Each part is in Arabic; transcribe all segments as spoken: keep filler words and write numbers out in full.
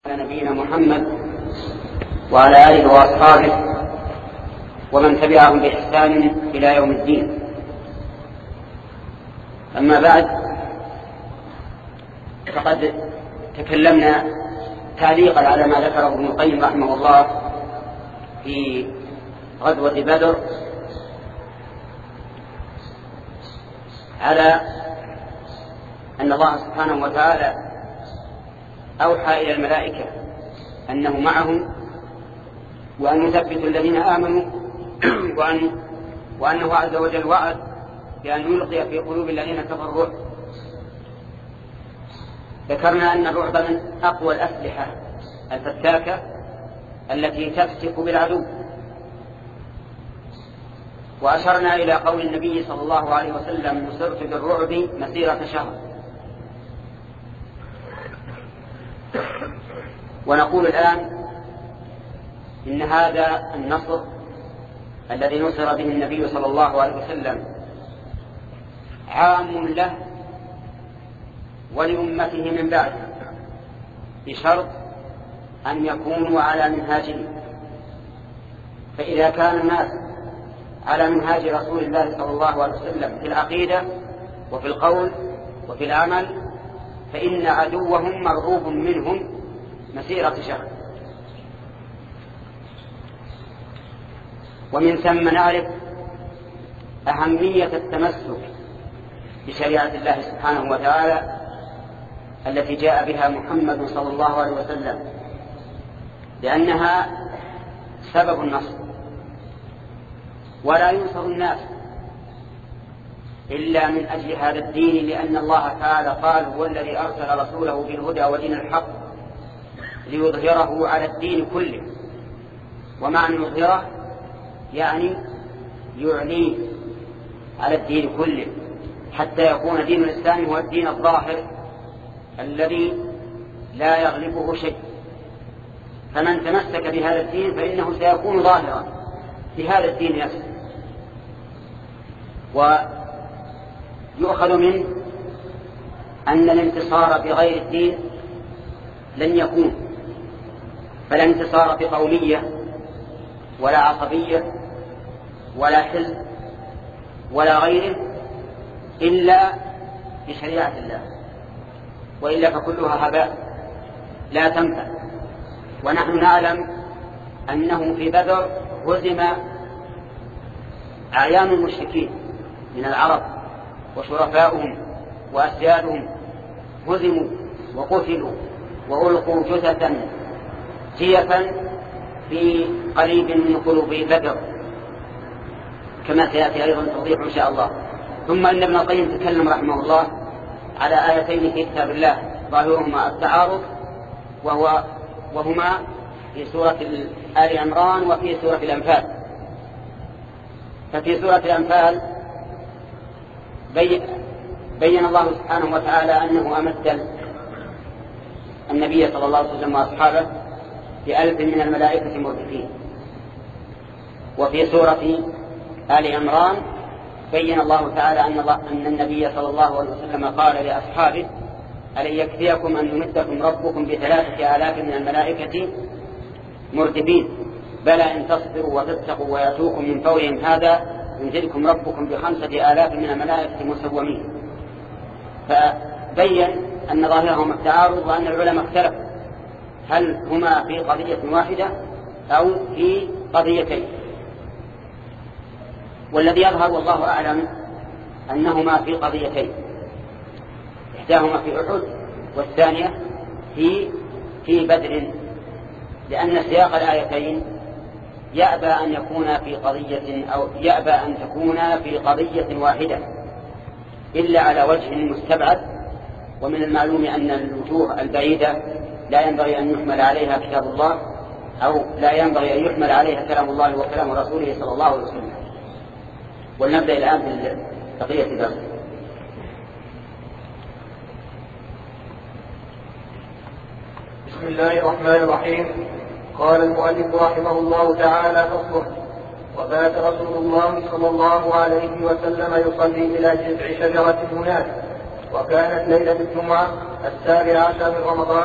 نبينا محمد وعلى آله وأصحابه ومن تبعهم بإحسان إلى يوم الدين. أما بعد، فقد تكلمنا تعليقا على ما ذكره ابن القيم رحمه الله في غزوة بدر على أن الله سبحانه وتعالى أوحى إلى الملائكة أنه معهم وأن يثبتوا الذين آمنوا وأن وأنه عز وجل وعد بأن يلقي في قلوب الذين كفروا الرعب. ذكرنا أن الرعب من أقوى الأسلحة الفتاكة التي تفتك بالعدو، وأشرنا إلى قول النبي صلى الله عليه وسلم: نصرت بالرعب مسيرة شهر. ونقول الآن إن هذا النصر الذي نصر به النبي صلى الله عليه وسلم عام له ولأمته من بعد، بشرط أن يكونوا على منهاجه. فإذا كان الناس على منهاج رسول الله صلى الله عليه وسلم في العقيدة وفي القول وفي العمل، فإن عدوهم مرغوب منهم مسيرة شهر. ومن ثم نعرف أهمية التمسك بشريعة الله سبحانه وتعالى التي جاء بها محمد صلى الله عليه وسلم، لأنها سبب النصر. ولا ينصر الناس إلا من أجل هذا الدين، لأن الله تعالى قال: هو الذي أرسل رسوله بالهدى ودين الحق ليظهره على الدين كله. ومعنى يظهره يعني يعليه على الدين كله، حتى يكون دين الإسلام هو الدين الظاهر الذي لا يغلبه شيء. فمن تمسك بهذا الدين فإنه سيكون ظاهرا في هذا الدين نفسه. ويؤخذ منه أن الانتصار بغير الدين لن يكون، فلا انتصار بقومية ولا عصبية ولا حزب ولا غيره إلا بشريعة الله، وإلا فكلها هباء لا تنفع. ونحن نعلم أنه في بدر هزم أعيان المشركين من العرب وشرفاؤهم وأسيادهم، هزموا وقتلوا وألقوا جثثا جيفا في قريب من قلوب بدر، كما سيأتي أيضا توضيح إن شاء الله. ثم إن ابن القيم تكلم رحمه الله على آيتين في كتاب الله ظاهرهما التعارض، وهو وهما في سورة آل عمران وفي سورة الأنفال. ففي سورة الأنفال بي بين الله سبحانه وتعالى أنه أمثل النبي صلى الله عليه وسلم وأصحابه بألف من الملائكة مردفين. وفي سورة آل عمران بين الله تعالى أن, الله أن النبي صلى الله عليه وسلم قال لأصحابه: ألن يكفيكم أن يمدكم ربكم بثلاثة آلاف من الملائكة مردفين، بلى إن تصبروا وتتقوا ويأتوكم من فورهم هذا يمددكم ربكم بخمسة آلاف من الملائكة مسومين. فبين أن ظاهرهما التعارض، وأن العلماء اختلفوا هل هما في قضية واحدة أو في قضيتين. والذي يظهر والله أعلم أنهما في قضيتين، إحداهما في أحد والثانية في في بدر، لأن سياق الآيتين يأبى أن يكون في قضية أو يأبى أن تكون في قضية واحدة إلا على وجه مستبعد. ومن المعلوم أن الوجوه البعيدة لا ينبغي أن يحمل عليها كتاب الله، أو لا ينبغي أن يحمل عليها كلام الله وكلام رسوله صلى الله عليه وسلم. ولنبدأ الآن بقية الدرس. بسم الله الرحمن الرحيم. قال المؤلف رحمه الله تعالى: فصل. وبات رسول الله صلى الله عليه وسلم يصلي إلى جذع شجرة هناك، وكانت ليلة الجمعة السابع عشر من رمضان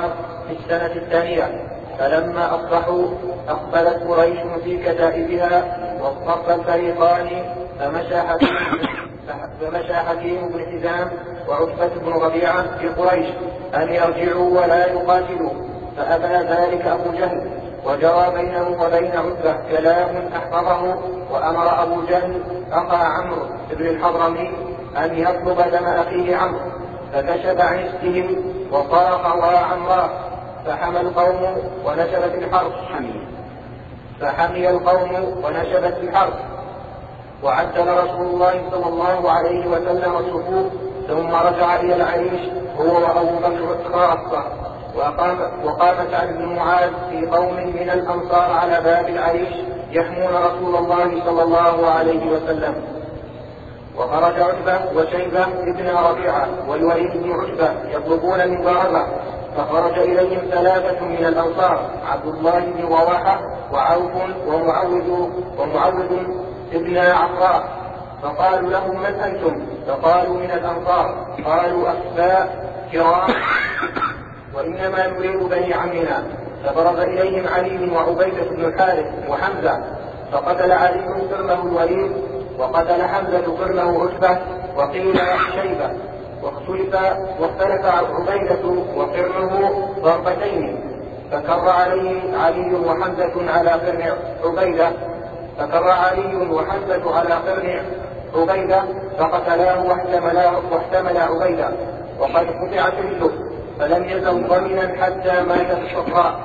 في السنة الثانية. فلما أصبحوا أقبلت قريش في كتائبها واصطف الفريقان، فمشى حكيم فمشى حكيم بن حزام وعتبة بن ربيعة في قريش أن يرجعوا ولا يقاتلوا، فأبى ذلك أبو جهل، وجرى بينه وبين عتبة كلام أحفظه، وأمر أبو جهل أخا عمرو بن الحضرمي أن يطلب دم أخيه عمرو، فكشف عن اسمهم وصرخ وعمراه، فحمى القوم ونشبت الحرب فحمي القوم ونشبت الحرب وعدل رسول الله صلى الله عليه وسلم الصفوف، ثم رجع إلى العريش هو وأبو بكر خاصة، وقام, وقام سعد بن معاذ في قوم من الأنصار على باب العريش يحمون رسول الله صلى الله عليه وسلم. وخرج عتبة وشيبة ابن ربيعة والوليد بن عتبة يطلبون من ضربة، فخرج إليهم ثلاثة من الأنصار، عبد الله بن رواحة وعوف ومعوذ ومعوذ ابن عفراء، فقالوا لهم من أنتم؟ فقالوا من الأنصار. قالوا أسباء كرام وإنما نريد بني عمنا. فبرز إليهم علي وعبيدة بن الحارث وحمزة، فقتل علي قرنه الوليد وقتل حمزة قرنه عتبة وقيل شيبة، واختلف واختلف عبيدة وقرنه ضربتين، فكر عليه علي وحمزة على قرن عبيدة فكر علي وحمزة على قرن عبيدة فقتلاه واحتملا واحتمل عبيدة، وقد قطع سجده فلم يزل ضمنا حتى مات في الصفراء.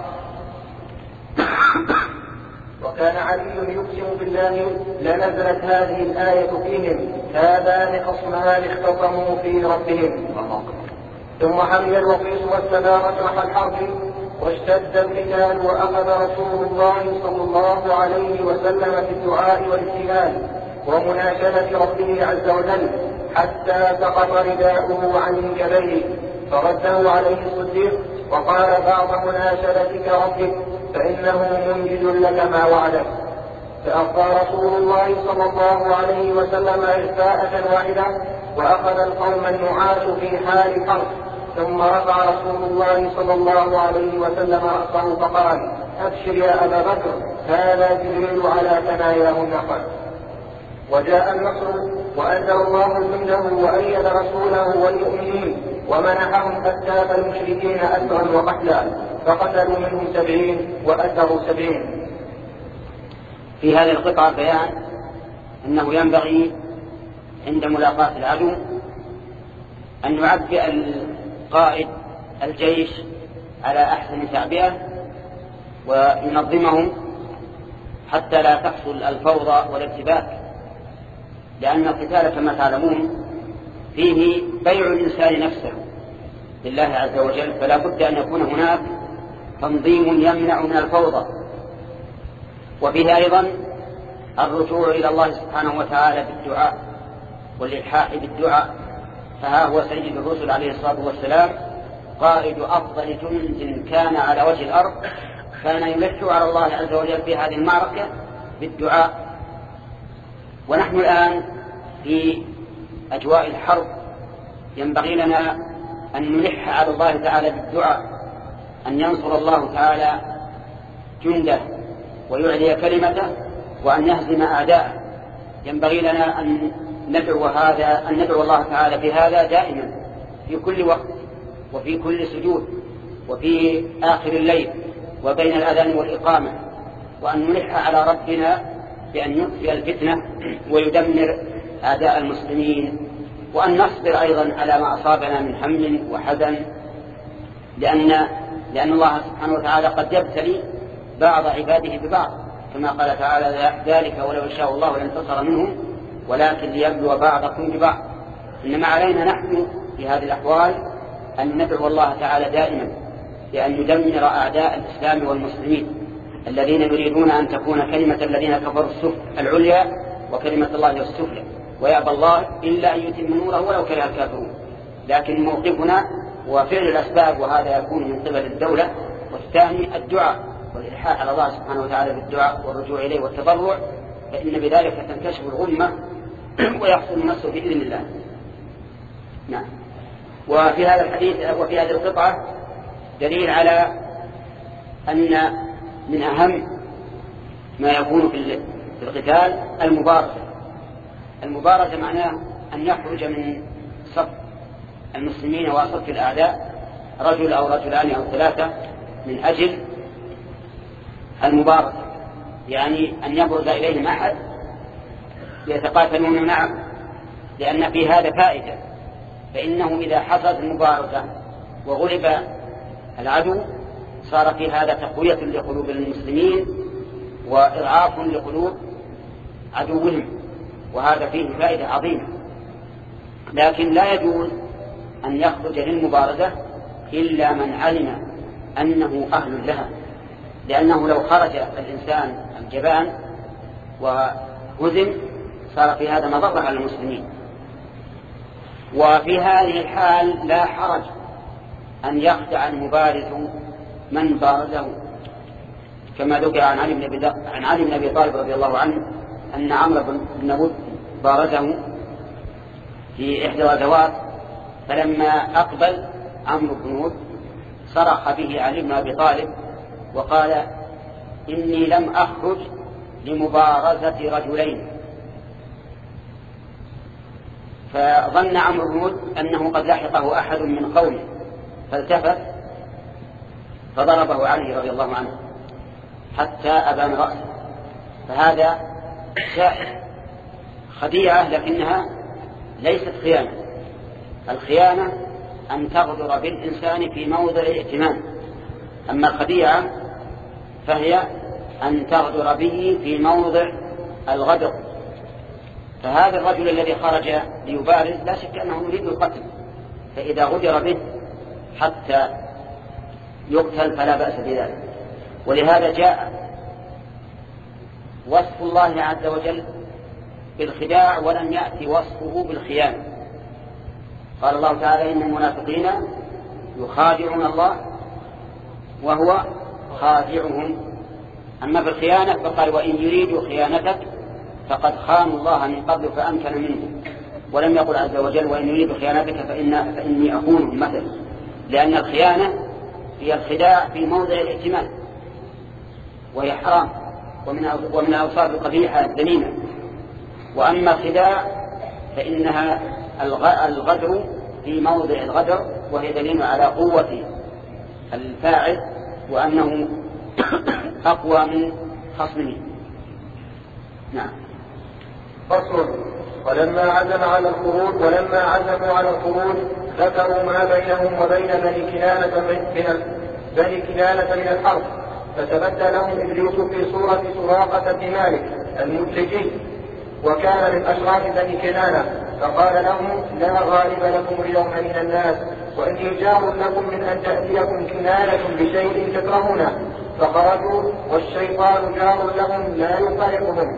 وكان علي يقسم بالله لنزلت هذه الآية فيهم، هذان خصمان اختصموا في ربهم. ثم حمي الوقيس واستدار مسرح الحرب واشتد القتال، وأخذ رسول الله صلى الله عليه وسلم في الدعاء والابتهال ومناشدة ربه عز وجل حتى سقط رداؤه عن منكبيه، فرده عليه الصديق وقال بعض مناشدتك ربك فإنه منجز لك ما وعدك. فأبقى رسول الله صلى الله عليه وسلم إرفاءة واحدة، وأخذ القوم النعاس في حال الحرب، ثم رفع رسول الله صلى الله عليه وسلم رأسه فقال: أبشر يا أبا بكر، هذا جبريل على ثناياه النقل. وجاء النصر وأنزل الله جنده وأيد رسوله والمؤمنين، ومنحهم أكتاف المشركين أسرا وقتلا، فقتلوا منهم سبعين وأسروا سبعين. في هذه القطعة بيان أنه ينبغي عند ملاقاة العدو أن يعبئ القائد الجيش على أحسن تعبئة وينظمهم حتى لا تحصل الفوضى والارتباك، لأن القتال كما تعلمون فيه بيع الإنسان نفسه لله عز وجل، فلا بد أن يكون هناك تنظيم يمنع من الفوضى. وفيه أيضا الرجوع إلى الله سبحانه وتعالى بالدعاء والإلحاح بالدعاء، فها هو سيد الرسل عليه الصلاة والسلام قائد أفضل جند كان على وجه الأرض، كان يلح على الله عز وجل في هذه المعركة بالدعاء. ونحن الآن في أجواء الحرب ينبغي لنا أن نلح على الله تعالى بالدعاء، أن ينصر الله تعالى جنده ويعلي كلمته وأن يهزم أعداءه. ينبغي لنا أن ندعو هذا أن ندعو الله تعالى بهذا دائما في كل وقت وفي كل سجود وفي آخر الليل وبين الأذان والإقامة، وأن نلح على ربنا بأن يطفئ الفتنة ويدمر أعداء المسلمين، وأن نصبر أيضا على ما أصابنا من هم وحزن، لأن لأن الله سبحانه وتعالى قد يبتلي بعض عباده ببعض، كما قال تعالى: ذلك ولو شاء الله لانتصر منهم ولكن ليبلو بعضكم ببعض. إنما علينا نحن في هذه الأحوال أن ندعو الله تعالى دائما بأن يدمر أعداء الإسلام والمسلمين الذين يريدون أن تكون كلمة الذين كفروا العليا وكلمة الله السفلى، ويأبى الله إلا أن يتم نوره ولو كره الكافرون. لكن موقفنا وفعل الأسباب، وهذا يكون من قبل الدولة. والثاني الدعاء والإلحاح على الله سبحانه وتعالى بالدعاء والرجوع إليه والتضرع، فإن بذلك تنكشف الغمة ويحصل النصر بإذن الله. نعم. وفي هذا الحديث وفي هذه القطعة دليل على أن من أهم ما يكون في القتال المبارزة. المبارزة معناه أن يخرج من صف المسلمين وصف الأعداء رجل أو رجلان أو ثلاثة من أجل المبارزة، يعني أن يبرز إليهم أحد يتقاتلون معه، لأن في هذا فائدة. فإنه إذا حصلت المبارزة وغلب العدو صار في هذا تقوية لقلوب المسلمين وإضعاف لقلوب عدوهم، وهذا فيه فائدة عظيمة. لكن لا يجوز أن يخرج للمبارزة إلا من علم أنه أهل لها، لأنه لو خرج الإنسان الجبان وهزم صار في هذا مضرة على المسلمين. وفي هذه الحال لا حرج أن يخدع المبارز من بارزه، كما ذكر عن علي بن عن علي بن أبي طالب رضي الله عنه أن عمرو بن نبوت بارزه في إحدى الغزوات، فلما أقبل عمرو بن نبوت صرخ به علي بن أبي طالب وقال: إني لم أخرج لمبارزة رجلين. فظن عمرو بن نبوت أنه قد لحقه أحد من قومه، فالتفت فضربه علي رضي الله عنه حتى أبان رأسه. فهذا شائع خديعة، لكنها ليست خيانة. الخيانة أن تغدر بالإنسان في موضع ائتمان، أما الخديعة فهي أن تغدر به في موضع الغدر. فهذا الرجل الذي خرج ليبارز لا شك أنه يريد القتل، فإذا غدر به حتى يقتل فلا بأس بذلك. ولهذا جاء وصف الله عز وجل بالخداع ولم يأتي وصفه بالخيانة. قال الله تعالى: إن المنافقين يخادعون الله وهو خادعهم. أما بالخيانة فقال: وإن يريدوا خيانتك فقد خانوا الله من قبل فأمكن منه. ولم يقل عز وجل: وإن يريدوا خيانتك فإن فإني أخونهم مثلا، لأن الخيانة هي الخداع في موضع الائتمان، وهي حرام ومن الأوصاف القبيحة الذميمة. وأما الخداع فإنها الغدر في موضع الغدر، وهي دليل على قوة الفاعل وأنه أقوى من خصمه. نعم. فصل. ولما عزم على الخروج ولما عزموا على الخروج ذكروا ما بينهم وبين بني كنانة من بني كنانة من الحرب، فتبدى لهم إبليس في صورة سراقة بن مالك المدلجي، وكان من أشراف بني كنانة، فقال لهم: لا غالب لكم اليوم من الناس، وإني جار لكم من أن تأتيكم كنانة بشيء تكرهونه. فخرجوا والشيطان جار لهم لا يفارقهم.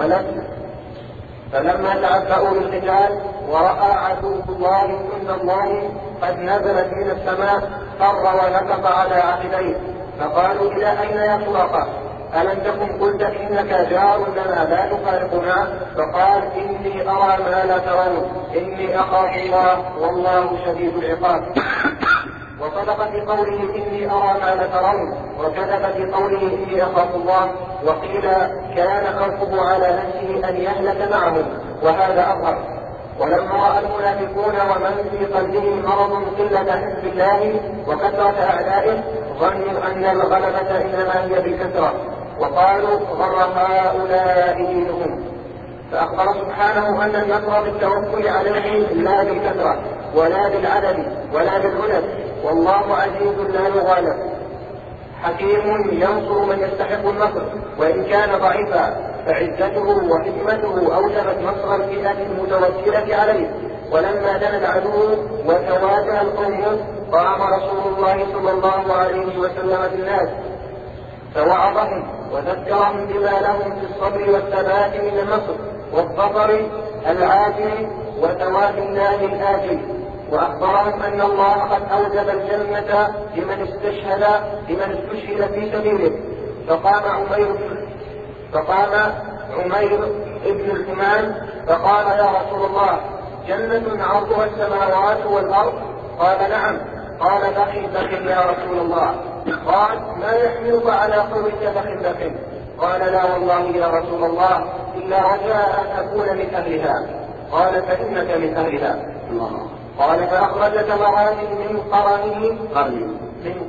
فلما تعبأوا للقتال ورأى عدو الله إن الله قد نزلت من السماء فر ونكف على عقبيه، فقالوا: إلى أين يا سراقة؟ ألم تكن قلت إنك جار لنا لا تفارقنا؟ فقال: إني أرى ما لا ترون، إني أخاف الله والله شديد العقاب. وصدق في قوله إني أرى ما لا ترون، وكذب في قوله إني أخاف الله. وقيل كان خوفه على نفسه أن يهلك معهم، وهذا أظهر. ولما رأى المنافقون ومن في قلبهم مرض قلة حزب الله وكثرة أعدائه ظنوا أن الغلبة إنما هي بالكثرة، وقالوا: غر هؤلاء دينهم. فأخبر سبحانه أن النصر بالتوكل عليه لا بالكثرة ولا بالعدد ولا بالعدد، والله عزيز لا يغالب، حكيم ينصر من يستحق النصر وإن كان ضعيفا، فعزته وحكمته أوجبت نصر الفئة المتوكلة عليه. ولما دنا العدو وتواجه القوم قام رسول الله صلى الله عليه وسلم بالناس فوعظهم وذكرهم بما لهم في الصبر والثبات من النصر والظفر العاجل وثواب الله الآجل، وأخبرهم أن الله قد أوجب الجنة لمن استشهد لمن استشهد في سبيله. فقام عمير فقام عمير ابن الحمام فقال: يا رسول الله، جنة عرضها السماوات والأرض؟ قال: نعم. قال بخل بخل يا رسول الله. قال ما يحملك على قولك بخل بخل؟ قال لا والله يا رسول الله إلا رجاء أن أكون من أهلها. قال فإنك من أهلها. قال فأخرج ثمرات من قرنه من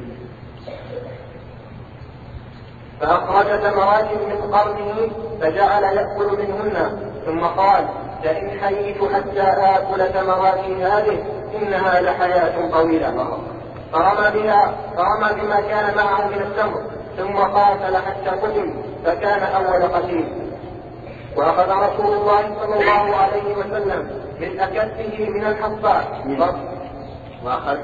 فأخرج ثمرات من قرنه فجعل يأكل منهن، ثم قال لئن حييت حتى آكل ثمرات هذه إنها لحياة طويلة. فرمى بها فرمى بما كان معه من التمر، ثم قاتل حتى قتل فكان أول قتيل. وأخذ رسول الله صلى الله عليه وسلم من أكفه من الحصاء وأخذ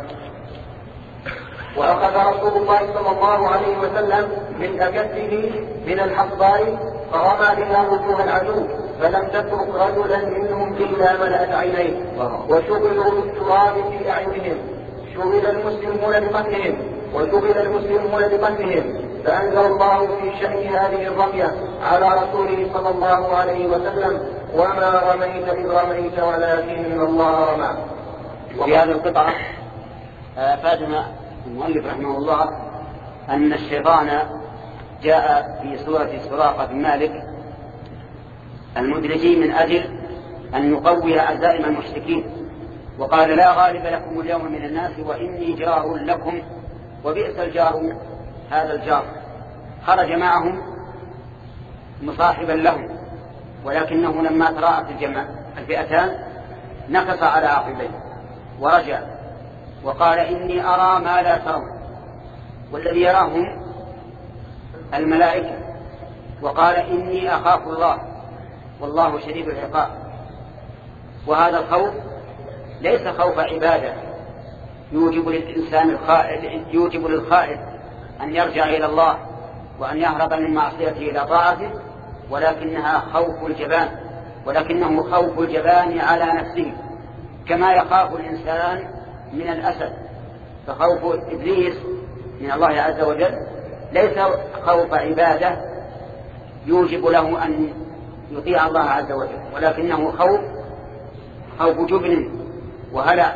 وأخذ رسول الله صلى الله عليه وسلم من أكفه من الحصاء فرمى بها وجوه العدو، فلم تترك رجلا منهم إلا ملأت عينيه، وشغلوا بالتراب في أعينهم. شغل المسلمون بقتلهم وشغل المسلمون بقتلهم فأنزل الله في شأن هذه الرمية على رسوله صلى الله عليه وسلم وما رميت إذ رميت ولكن الله رمى. وفي هذه القطعة فاتنا المؤلف رحمه الله أن الشيطان جاء في سورة سراقة بن مالك المدرجي من أجل أن يقوي عزائم المشركين، وقال لا غالب لكم اليوم من الناس وإني جار لكم وبئس الجار هذا الجار. خرج معهم مصاحبا لهم، ولكنه لما تراءت الفئتان نكص على عقبيه ورجع وقال إني أرى ما لا ترون، والذي يراهم الملائكة، وقال إني أخاف الله والله شديد العقاب. وهذا الخوف ليس خوف عبادة يوجب للإنسان الخائف يوجب للخائف أن يرجع إلى الله وأن يهرب من معصيته إلى طاعته، ولكنها خوف الجبان ولكنه خوف الجبان على نفسه، كما يخاف الإنسان من الأسد. فخوف إبليس من الله عز وجل ليس خوف عبادة يوجب له أن يطيع الله عز وجل، ولكنه خوف خوف جبن وهلع،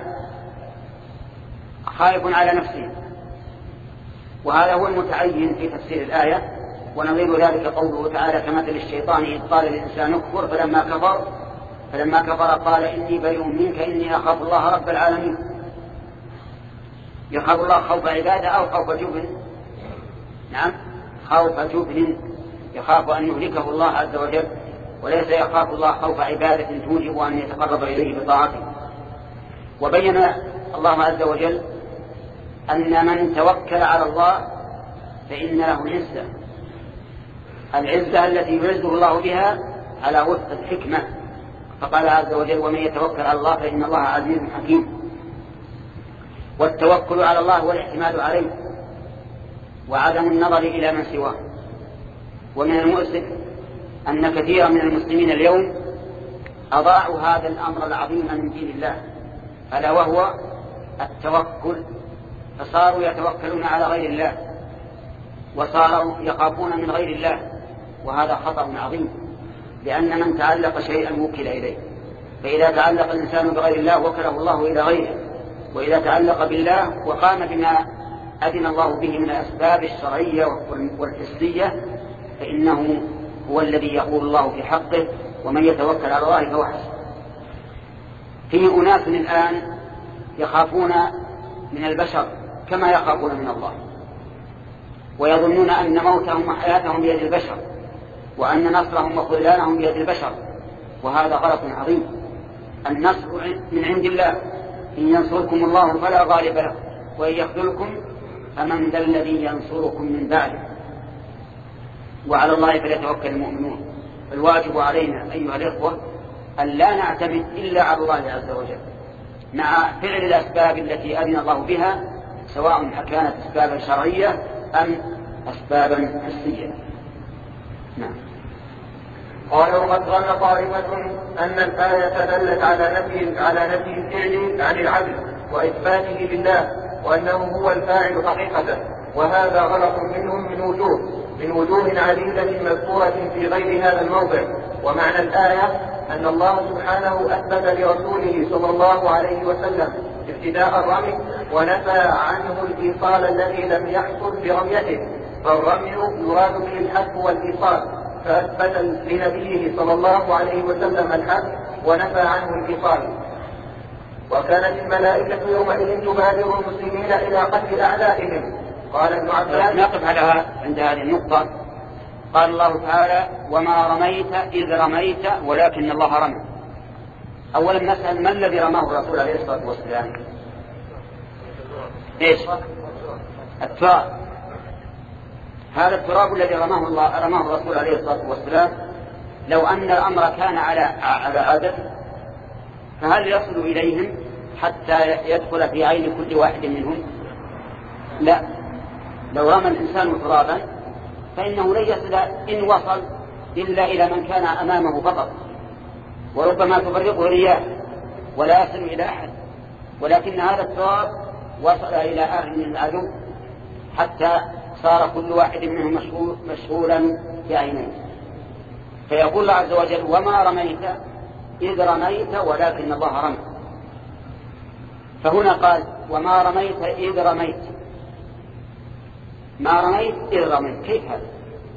خائف على نفسه. وهذا هو المتعين في تفسير الآية. ونظير ذلك قوله تعالى كمثل الشيطان إذ قال الإنسان اكفر فلما كفر فلما كفر قال إني بريء منك إني أخاف الله رب العالمين. يخاف الله خوف عبادة أو خوف جبن؟ نعم، خوف جبن، يخاف أن يهلكه الله عز وجل، وليس يخاف الله خوف عبادة توجب أن يتقرب إليه بطاعته. وبين الله عز وجل أن من توكل على الله فإن له العزة، العزة التي يعزه الله بها على وفق الحكمة. فقال عز وجل ومن يتوكل على الله فإن الله عزيز حكيم. والتوكل على الله والاعتماد عليه وعدم النظر إلى من سواه. ومن المؤسف أن كثيرا من المسلمين اليوم أضاعوا هذا الأمر العظيم من دين الله، ألا وهو التوكل، فصاروا يتوكلون على غير الله وصاروا يخافون من غير الله، وهذا خطر عظيم، لأن من تعلق شيئا وكل إليه. فإذا تعلق الإنسان بغير الله وكله الله إلى غيره، وإذا تعلق بالله وقام بما أذن الله به من الأسباب الشرعية والحسية فإنه هو الذي يقول الله في حقه ومن يتوكل على الله فهو حسبه. في أناس الآن يخافون من البشر كما يخافون من الله، ويظنون أن موتهم وحياتهم بيد البشر وأن نصرهم وخذلانهم بيد البشر، وهذا غلط عظيم. النصر من عند الله، إن ينصركم الله فلا غالب لكم وإن يخذلكم فمن ذا الذي ينصركم من بعده، وعلى الله فليتوكل المؤمنون. الواجب علينا أيها الإخوة أن لا نعتمد إلا على الله عز وجل مع فعل الأسباب التي أذن الله بها، سواء كانت أسبابا شرعية أم أسبابا حسية. نعم. قال وقد ظن طائفة أن الآية دلت على نفي على نفي الفعل عن العبد وإثباته لله وأنه هو الفاعل حقيقة، وهذا غلط منهم من وجوه من وجوه عديدة مذكورة في غير هذا الموضع. ومعنى الآية أن الله سبحانه أثبت لرسوله صلى الله عليه وسلم ابتداء الرمي، ونفى عنه الإيصال الذي لم يحصل برميته، فالرمي يراد به الحد والإيصال، فأثبت لنبيه صلى الله عليه وسلم الحد ونفى عنه الإيصال. وكانت الملائكة يومئذ تبادر المسلمين إلى قتل أعدائهم. قال ابن عباس. نقف على عند هذه النقطة. قال الله تعالى: وما رميت إذ رميت ولكن الله رمى. أولا نسأل: ما الذي رماه الرسول عليه الصلاة والسلام؟ إيش؟ التراب. هذا التراب الذي رماه الله رماه الرسول عليه الصلاة والسلام، لو أن الأمر كان على على عدد، فهل يصل إليهم حتى يدخل في عين كل واحد منهم؟ لا. لو رمى الإنسان ترابا فإنه لن يصل إن وصل إلا إلى من كان أمامه فقط، وربما تفرقه رياح ولا يصل إلى أحد، ولكن هذا التراب وصل إلى أهل العدو حتى صار كل واحد منهم مشغولا بعينيه. فيقول الله عز وجل: وما رميت إذ رميت ولكن الله رمى. فهنا قال: وما رميت إذ رميت، ما رميت إذ رميت. كيف هذا؟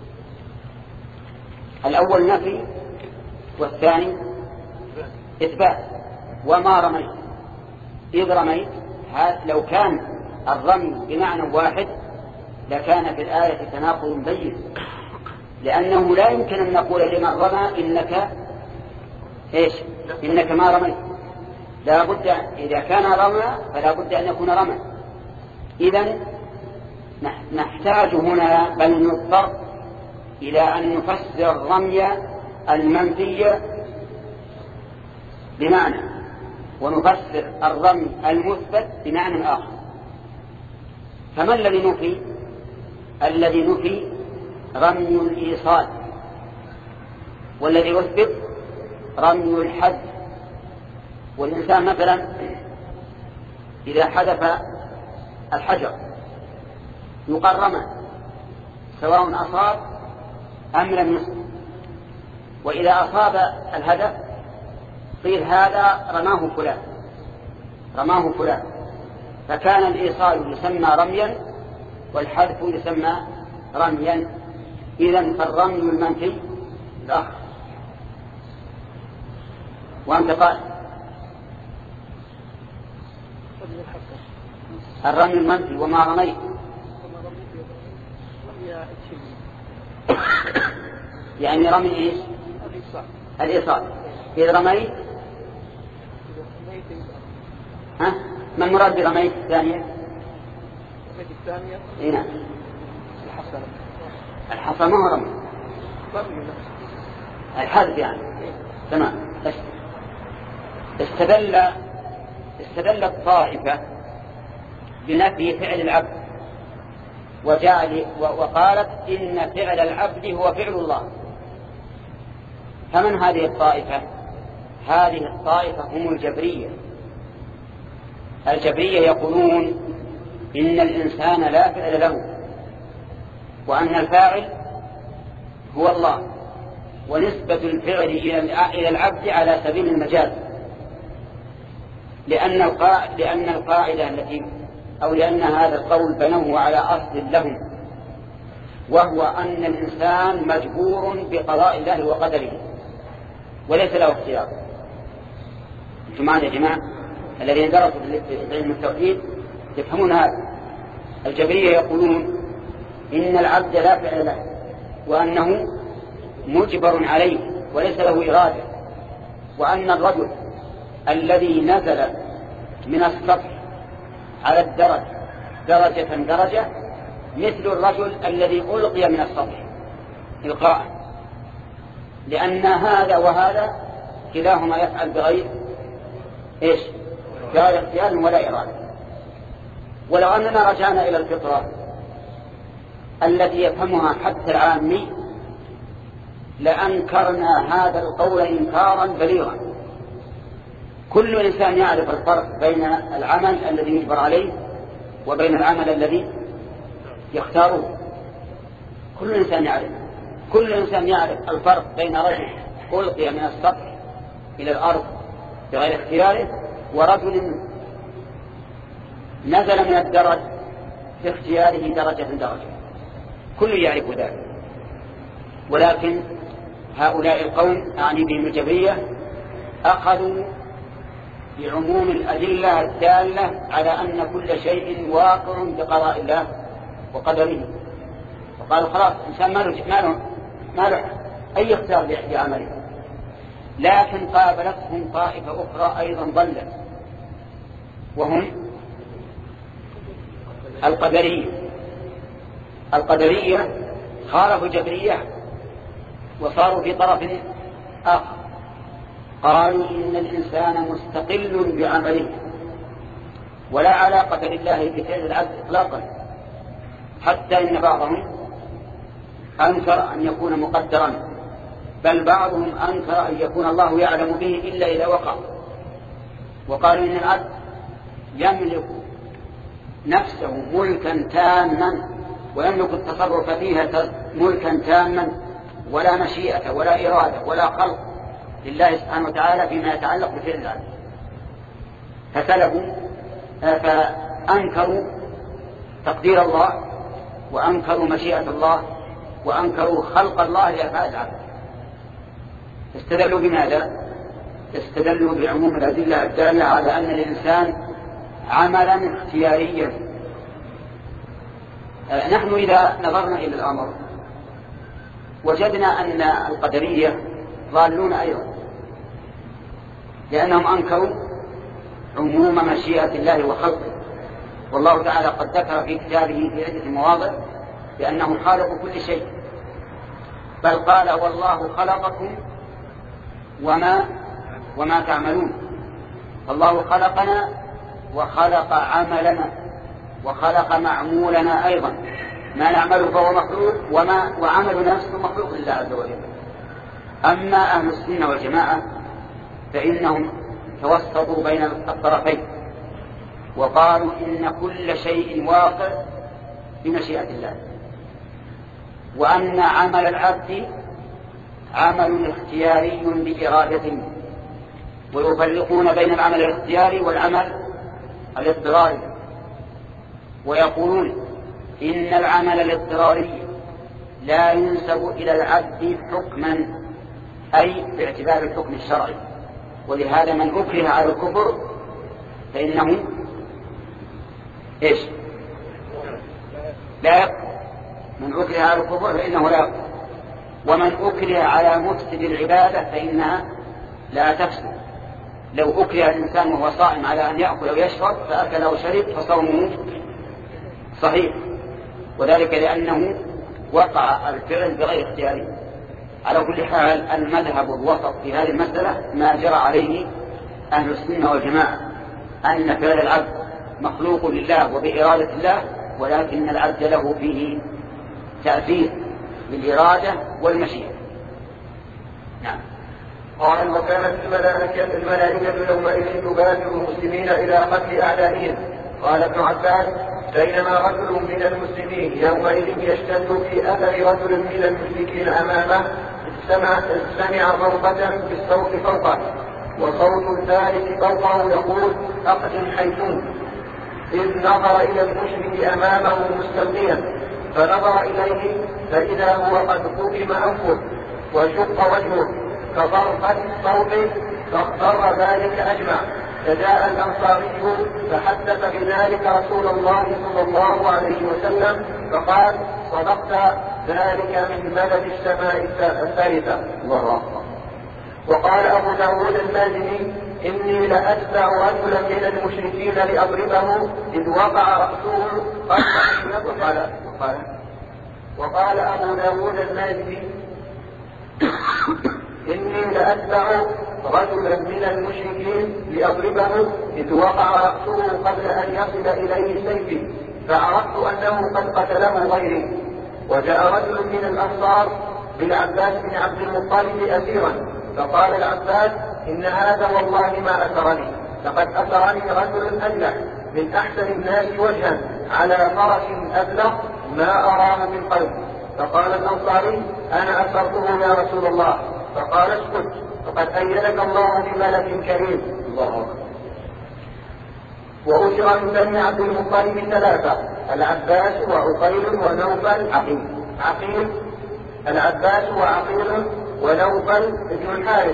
الأول نفي والثاني إثبات. وما رميت إذ رميت، لو كان الرمي بمعنى واحد لكان في الآية تناقض بين، لأنه لا يمكن أن نقول لمن رمى إنك إيش؟ إنك ما رميت. لا بد إذا كان رمى فلا بد أن يكون رمى. إذن نحتاج هنا بل نضطر إلى أن نفسر الرمي المنفي بمعنى، ونفسر الرمي المثبت بمعنى آخر. فما الذي نفي؟ الذي نفي رمي الإيصال، والذي يثبت رمي الحد. والإنسان مثلا إذا حدث الحجر يقال رمى، سواء أصاب أم لم يصب. وإذا أصاب الهدف قيل هذا رماه فلان رماه فلان فكان الإيصال يسمى رميا والحذف يسمى رميا. إذن فالرمي المنفي الآخر. وأنت قال الرمي المنفي وما رميت يعني رمي إيش؟ الإيصال. إذا رميت ها ما المراد برميت الثانية؟ رميت الثانية إيه نعم الحصى. الحصى ما هو رمي، الحذف يعني. تمام. استدل استدل الطائفة بنفي فعل العبد وجعل وقالت إن فعل العبد هو فعل الله. فمن هذه الطائفة؟ هذه الطائفة هم الجبرية. الجبرية يقولون إن الإنسان لا فعل له، وأن الفاعل هو الله، ونسبة الفعل إلى العبد على سبيل المجاز، لأن لأن القاعدة التي أو لأن هذا القول بنوه على أصل لهم، وهو أن الإنسان مجبور بقضاء الله وقدره وليس له اختيار. أنتم معنا يا جماعة الذين درسوا في علم التوحيد يفهمون هذا. الجبرية يقولون إن العبد لا فعل له، وأنه مجبر عليه وليس له إرادة، وأن الرجل الذي نزل من السطح على الدرج درجة درجة مثل الرجل الذي ألقي من السطح إلقاء، لأن هذا وهذا كلاهما يفعل بغير إيش؟ بغير اختيار ولا إرادة. ولو أننا رجعنا إلى الفطرة التي يفهمها حتى العامي لأنكرنا هذا القول إنكارا بليغا. كل إنسان يعرف الفرق بين العمل الذي يجبر عليه وبين العمل الذي يختاره. كل إنسان يعرف كل إنسان يعرف الفرق بين رجل ألقي من السطح إلى الأرض بغير اختياره ورجل نزل من الدرج في اختياره درجة درجة، كل يعرف ذلك. ولكن هؤلاء القوم أعني بهم الجبرية أخذوا بعموم الأدلة الدالة على أن كل شيء واقع بقضاء الله وقدره، وقالوا خلاص إنسان ما له ما له ما له أي اختيار بعمله. لكن قابلتهم طائفة أخرى أيضا ضلت، وهم القدرية. القدرية خالفوا الجبرية وصاروا في طرف آخر، قالوا إن الإنسان مستقل بعمله ولا علاقة لله بفعل العبد إطلاقا، حتى إن بعضهم أنكر أن يكون مقدرا، بل بعضهم أنكر أن يكون الله يعلم به إلا إذا وقع. وقالوا إن العبد يملك نفسه ملكا تاما ويملك التصرف فيها ملكا تاما، ولا مشيئة ولا إرادة ولا خلق لله سبحانه وتعالى فيما يتعلق بفعل العبد. فسلبوا فأنكروا تقدير الله، وأنكروا مشيئة الله، وأنكروا خلق الله لأفعال العبد. استدلوا بماذا؟ استدلوا بعموم الأدلة الدالة على أن الإنسان عملا اختياريا. نحن إذا نظرنا إلى الأمر وجدنا أن القدرية ضالون أيضا، لأنهم أنكروا عموم مشيئة الله وخلقه. والله تعالى قد ذكر في كتابه في عدة مواضع بأنه خالق كل شيء، بل قال والله خلقكم وما وما تعملون. الله خلقنا وخلق عملنا وخلق معمولنا أيضا، ما نعمله فهو مخلوق وما وعمل نفسه مخلوق لله عز وجل. أما أهل السنة والجماعة فإنهم توسطوا بين الطرفين وقالوا إن كل شيء واقع بمشيئة الله، وأن عمل العبد عمل اختياري بإرادته، ويفرقون بين العمل الاختياري والعمل الاضطراري، ويقولون إن العمل الاضطراري لا ينسب إلى العبد حكما، أي باعتبار الحكم الشرعي، ولهذا من أكره على الكفر فإنه إيش؟ لا يكفر. من أكره على الكفر فإنه لا يكفر، ومن أكره على مفسد العبادة فإنها لا تفسد. لو أكره الإنسان وهو صائم على أن يأكل أو يشرب فأكل أو شرب فصومه صحيح، وذلك لأنه وقع الفعل بغير اختياره. على كل حال المذهب الوسط في هذه المسألة ما جرى عليه أهل السنة والجماعة، أن فعل العبد مخلوق لله وبإرادة الله، ولكن العبد له فيه تأثير بالإرادة والمشيئة. نعم. قال وكانت الملائكة الملائكة يومئذ تبادر المسلمين إلى قتل أعدائهم. قال ابن عباس بينما رجل من المسلمين يومئذ يشتد في أثر رجل من المشركين أمامه سمع, سمع ضربة بالصوت فوقه وصوت الثالث فوقه يقول أقتل حيثون، إذ نظر إلى المشرك أمامه مستلقيا فنظر إليه فإذا هو قد قطم أنفه وشق وجهه كضربة صوت فاضطر ذلك أجمع. فجاء الأنصاري فحدث بذلك رسول الله صلى الله عليه وسلم فقال صدقت، ذلك من مدد السماء الثالثة. وقال أبو داود المازني إني لأتبع رجلا من المشركين لأضربه إذ وقع رأسه قد وقال, وقال أبو داود المازني إني لأتبع رجلا من المشركين لأضربه إذ وقع رأسه قبل أن يصل إليه سيفي فعرفت أنه قد قتله غيري. وجاء رجل من الأنصار بالعباس بن عبد المطلب أسيرا فقال العباس إن هذا والله ما أثرني، لقد أثرني رجل أجلح من أحسن الناس وجها على فرس أبلغ ما أراه من قلب. فقال الأنصاري أنا أثرته يا رسول الله. فقال اسكت فقد أيدك الله بملك كريم. الله أكبر. وأسر من بني عبد المطلب ثلاثة: العباس وعقيل ونوفل عقيل عقيل العباس وعقيل ونوفل بن الحارث.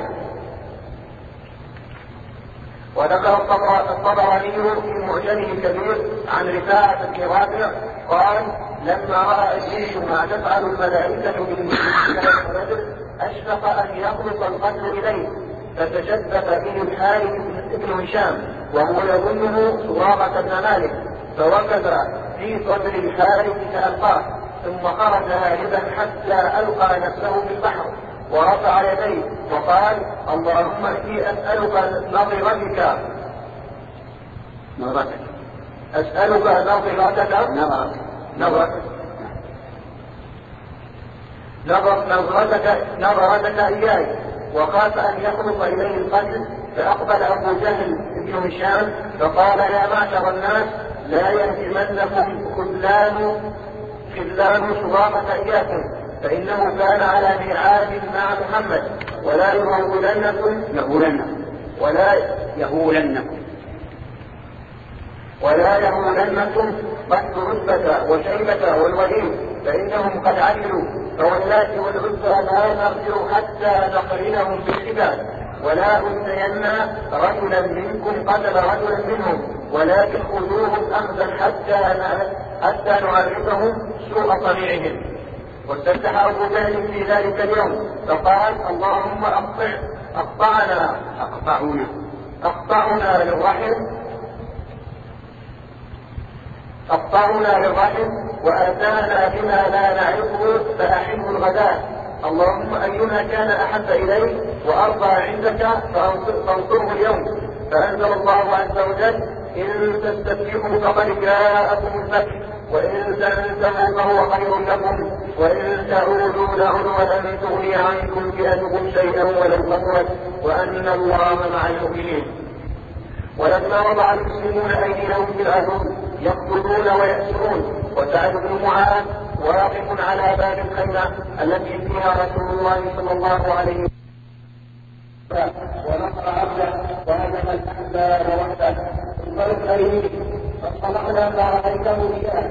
وذكر الطبراني في معجمه الكبير عن رفاعة بن رافع قال: لما رأى إبليس ما تفعل الملائكة بالمسلمين أشفق أن يخلص القتل إليه، فتشبث به الحارث بن هشام وهو يظنه سراقة بن مالك، فركض في صدر الحارث فألقاه، ثم خرج هاربا حتى ألقى نفسه في البحر ورفع يديه وقال: اللهم إني أسألك نظرتك نظرتك أسألك نظرتك نظرتك نظرتك نظرتك إياي، وخاف أن يخلص إليه القتل، فأقبل أبو جهل بن هشام فقال: يا معشر الناس، لا يهزمنكم خذلان خذلان سراقة إياكم، فإنه كان على ميعاد مع محمد، ولا يهولنكم يهولنكم ولا يهولنكم ولا يهولنكم قتل عتبة وشيبة والوليد، فإنهم قد عجلوا، فواللات والعزى لا نرجع حتى نقرنهم بالحبال، ولا أنسين رجلا منكم قتل رجلا منهم، ولكن خذوهم أخذا حتى حتى نعرفهم سوء صنيعهم. واستفتح أبو جهل في ذلك اليوم فقال: اللهم أقطع أقطعنا أقطعونا أقطعنا للرحم أقطعنا للرحم وآتانا بما لا نعرفه فأحب الغداء، اللهم أينا كان أحب إليه وأرضى عندك فانصره اليوم. فأنزل الله عز وجل: إن تستفتحوا فقد جاءكم الفتح، وإن تنتهوا فهو خير لكم، وإن تعودوا نعد ولن تغني عنكم فئتكم شيئا ولو كثرت، وأن الله مع المؤمنين. ولما وضع المسلمون أيديهم في العدو يقتلون ويأسرون، وسعد بن معاذ واقف على باب الخيمة التي فيها رسول الله صلى الله عليه وسلم ونصر عبده وهزم الأحزاب وحده، انطلق إليه فانطلقنا فرأيته إياه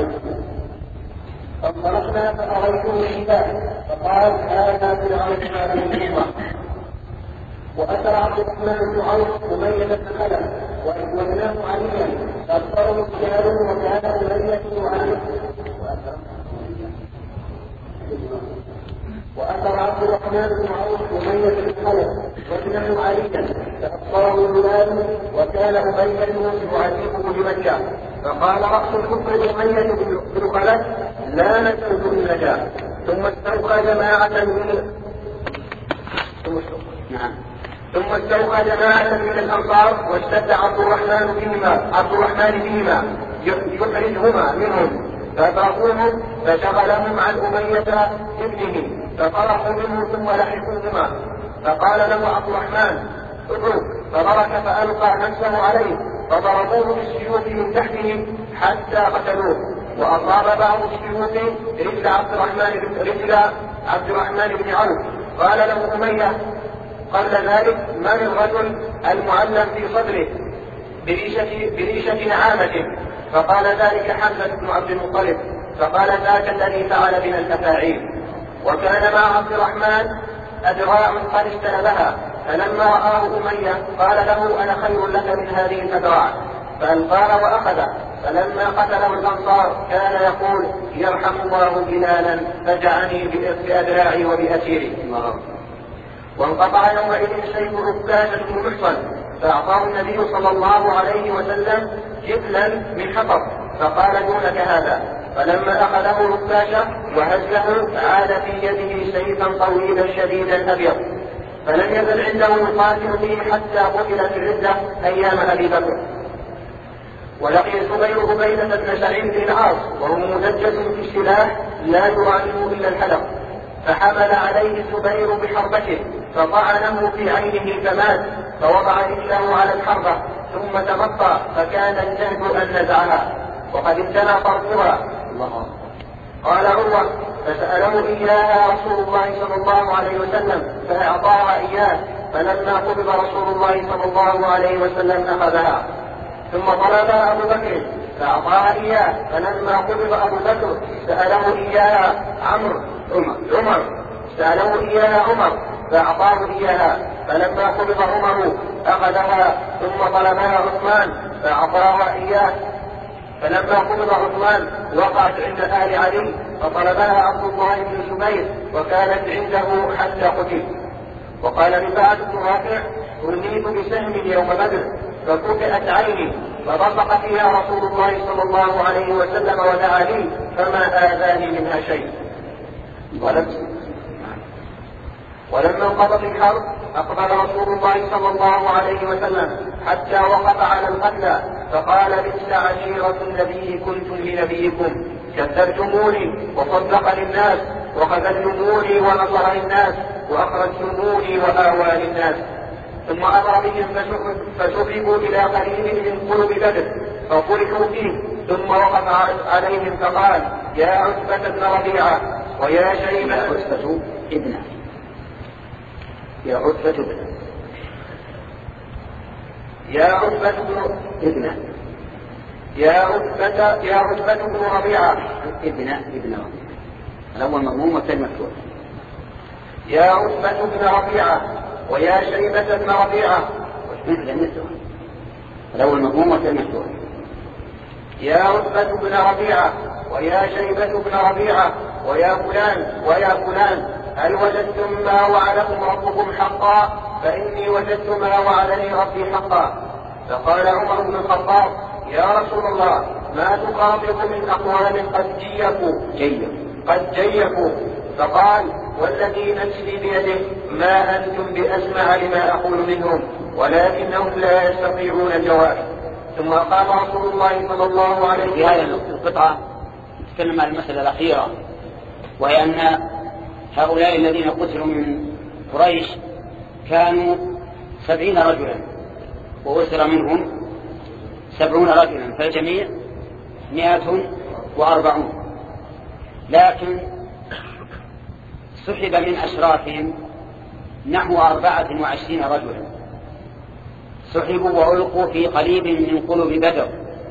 فانطلقنا فرأيته إياه فقال: هذا فرعون هذه الأمة. وأثر عبد الرحمن بن عوف أمية بن خلف وابناه عليا فأبصره رجال وكان أمية عليه. وأثر عبد الرحمن بن عوف أمية بن خلف وابناه عليا فأبصره رجال وكان أمية يعذبه بمكة، فقال: رأس الكفر أمية بن خلف لا نسأل النجاة. ثم استوقى جماعة من نعم ثم استوقى جماعة من الأنصار واشتد عبد الرحمن بهما عبد الرحمن بهما يخرجهما منهم، فأدركوهم فشغلهم عن أمية ابنه، فطرحوا منه ثم لحقوهما، فقال له عبد الرحمن: اترك، فبرك فألقى نفسه عليه، فضربوه بالسيوف من تحته حتى قتلوه، وأصاب بعض السيوف رجل عبد الرحمن رجل عبد الرحمن بن عوف. قال له أمية قبل ذلك: من الرجل المعلم في صدره بريشة, بريشة نعامته؟ فقال ذلك حمزة بن عبد المطلب، فقال: ذاك الذي فعل بنا الأفاعيل. وكان مع عبد الرحمن أدراع قد استلبها، فلما رآه أمية قال له: أنا خير لك من هذه الأدراع، فألقاها وأخذ. فلما قتله الأنصار كان يقول: يرحم الله بلالا فجعني بأدراعي وبأسيري. وانقطع يومئذ سيف عكاشة بن محصن، فأعطاه النبي صلى الله عليه وسلم جبلا من حطب، فقال: دونك هذا. فلما أخذه عكاشة وهزه عاد في يده سيفا طويلا شديدا أبيض، فلم يزل عنده يقاتل فيه حتى قتل في الردة أيام أبي بكر. ولقي الزبير عبيدة بن سعيد بن العاص وهو مدجج في السلاح لا يرانه إلا الحلق، فحمل عليه الزبير بحربته فطعنه في عينه فمات، فوضع رجله على الحربة ثم تمطى، فكان الجهد أن نزعها وقد امتنع طرفها. قال عروة: فسأله إياها رسول الله صلى الله عليه وسلم فأعطاها إياه، فلما قبض رسول الله صلى الله عليه وسلم أخذها. ثم طلبها أبو بكر فأعطاها إياه، فلما قبض أبو بكر سأله إياها عمرو عمر عمر سأله إياها عمر فأعطاه إياها، فلما قبض عمر أخذها، ثم طلبها عثمان فأعطاها إياه، فلما قبض عثمان وقعت عند آل علي فطلبها عبد الله بن الزبير وكانت عنده حتى قتل. وقال رفاعة بن رافع: رميت بسهم يوم بدر فكفئت عيني فطبق فيها رسول الله صلى الله عليه وسلم ودعا لي فما آذاني منها شيء. ولما انقضت الحرب أقبل رسول الله صلى الله عليه وسلم حتى وقف على القتلى فقال: بئس عشيرة النبي كنتم لنبيكم، كذبتموني وصدق للناس، وخذلتموني ونصر للناس، وأخرجتموني وآوى للناس. ثم أمر بهم فسحبوا إلى قليل من قلوب بدر فقلحوا فيه، ثم وقف عليهم فقال: يا عتبة بن ربيعة ويا شيبة عتبة ابن يا عتبة ابن يا عتبة بن ابن يا عتبة يا عتبة بن ربيعة ابن ابن الأول مضموم والثاني مفتوح. يا عتبة بن ربيعة ويا شيبة بن ربيعة الأول مضموم والثاني مفتوح. يا عتبة بن ربيعة ويا شيبة بن ربيعة ويا فلان ويا فلان، هل وجدتم ما وعدكم ربكم حقا؟ فإني وجدت ما وعدني ربي حقا. فقال عمر بن الخطاب: يا رسول الله، ما تخاطب من أقوام قد جيفوا قد جيفوا فقال: والذي نفسي بيده ما أنتم بأسمع لما أقول منهم، ولكنهم لا يستطيعون جواب. ثم قال رسول الله صلى الله عليه وسلم: في هذه القطعة نتكلم عن المسألة الأخيرة، وهي أن هؤلاء الذين قتلوا من قريش كانوا سبعين رجلا وأسر منهم سبعون رجلا، فالجميع مئة وأربعون، لكن سحب من أشرافهم نحو أربعة وعشرين رجلا، سحبوا وألقوا في قليب من قلوب بدر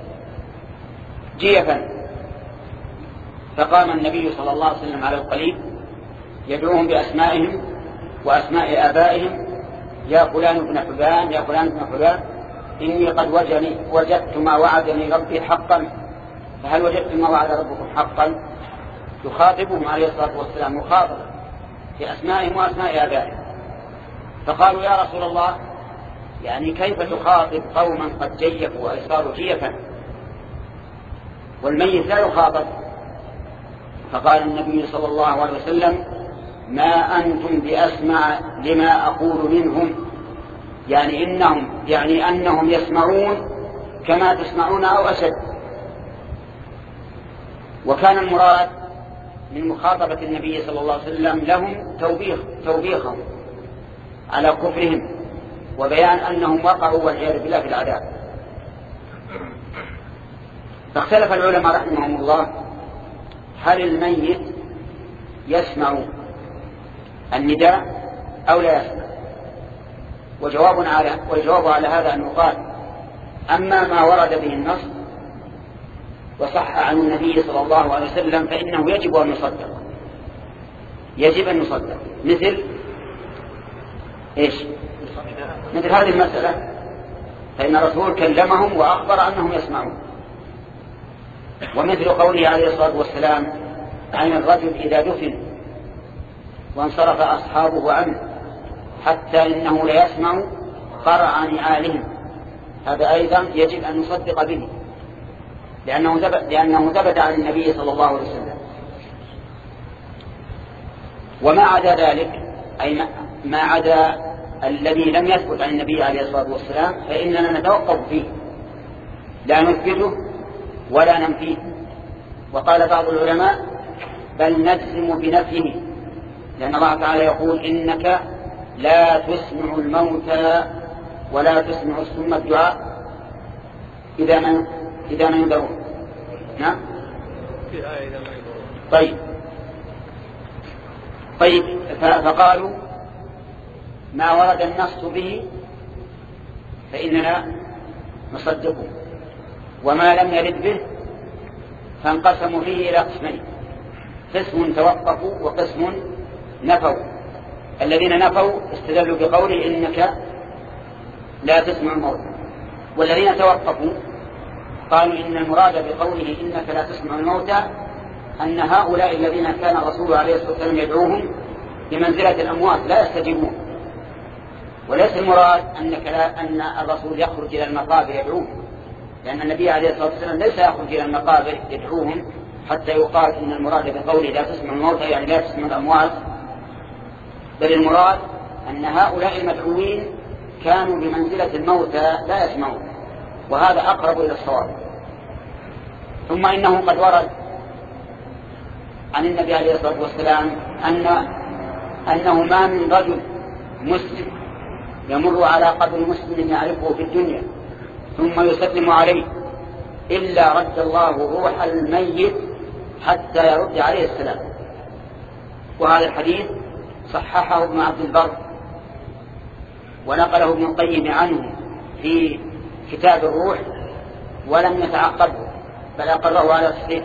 جيفا. فقام النبي صلى الله عليه وسلم على القليب يدعوهم بأسمائهم وأسماء آبائهم: يا فلان ابن فلان، يا فلان ابن فلان، إني قد وجدني وجدت ما وعدني ربي حقا، فهل وجدتم ما وعد ربكم حقا؟ يخاطبهم عليه الصلاة والسلام مخاطبة في أسمائهم وأسماء آبائهم. فقالوا: يا رسول الله، يعني كيف تخاطب قوما قد جيفوا وصاروا جيفا والميت لا يخاطب؟ فقال النبي صلى الله عليه وسلم: ما أنتم بأسمع لما أقول منهم، يعني إنهم يعني أنهم يسمعون كما تسمعون أو أشد. وكان المراد من مخاطبة النبي صلى الله عليه وسلم لهم توبيخ توبيخهم على كفرهم وبيان أنهم وقعوا والعياذ بالله في العذاب. فاختلف العلماء رحمهم الله هل الميت يسمع النداء أو لا يسمع، وجواب على والجواب على هذا أنه قال: أما ما ورد به النص وصح عن النبي صلى الله عليه وسلم فإنه يجب أن يصدق، يجب أن يصدق. مثل إيش؟ مثل هذه المسألة، فإن الرسول كلمهم وأخبر أنهم يسمعون. ومثل قوله عليه الصلاة والسلام عن الرجل إذا دفن وانصرف أصحابه عنه حتى إنه لا يسمع قرع نعالهم، هذا أيضا يجب أن نصدق به لأنه ثبت لأنه ثبت عن النبي صلى الله عليه وسلم. وما عدا ذلك أي ما عدا الذي لم يثبت عن النبي عليه الصلاة والسلام فإننا نتوقف فيه، لا نثبته ولا ننفيه. وقال بعض العلماء: بل نجزم بنفيه، لأن الله تعالى يقول: إنك لا تسمع الموتى ولا تسمع الصم الدعاء إذا ما إذا ما ينذرون. نعم. طيب طيب فقالوا: ما ورد النص به فإننا نصدقه وما لم يرد به فانقسموا فيه إلى قسمين: قسم توقفوا وقسم نفوا. الذين نفوا استدلوا بقوله إنك لا تسمع الموت، والذين توقفوا قالوا إن المراد بقوله إنك لا تسمع الموتى أن هؤلاء الذين كان الرسول عليه الصلاة والسلام يدعوهم بمنزلة الأموات لا يستجيبون، وليس المراد أنك لا أن الرسول يخرج إلى المقابر يدعوهم، لأن النبي عليه الصلاة والسلام ليس يخرج إلى المقابر يدعوهم حتى يقال إن المراد بقوله لا تسمع الموتى يعني لا تسمع الأموات، بل المراد أن هؤلاء المدعوين كانوا بمنزلة الموتى لا يسمعون، وهذا أقرب إلى الصواب. ثم إنه قد ورد عن النبي عليه الصلاة والسلام أن أنه ما من رجل مسلم يمر على قبر مسلم يعرفه في الدنيا ثم يسلم عليه إلا رد الله روح الميت حتى يرد عليه السلام. وهذا الحديث صححه ابن عبد البر ونقله ابن القيم عنه في كتاب الروح ولم يتعقبه بل أقره على الصحيح.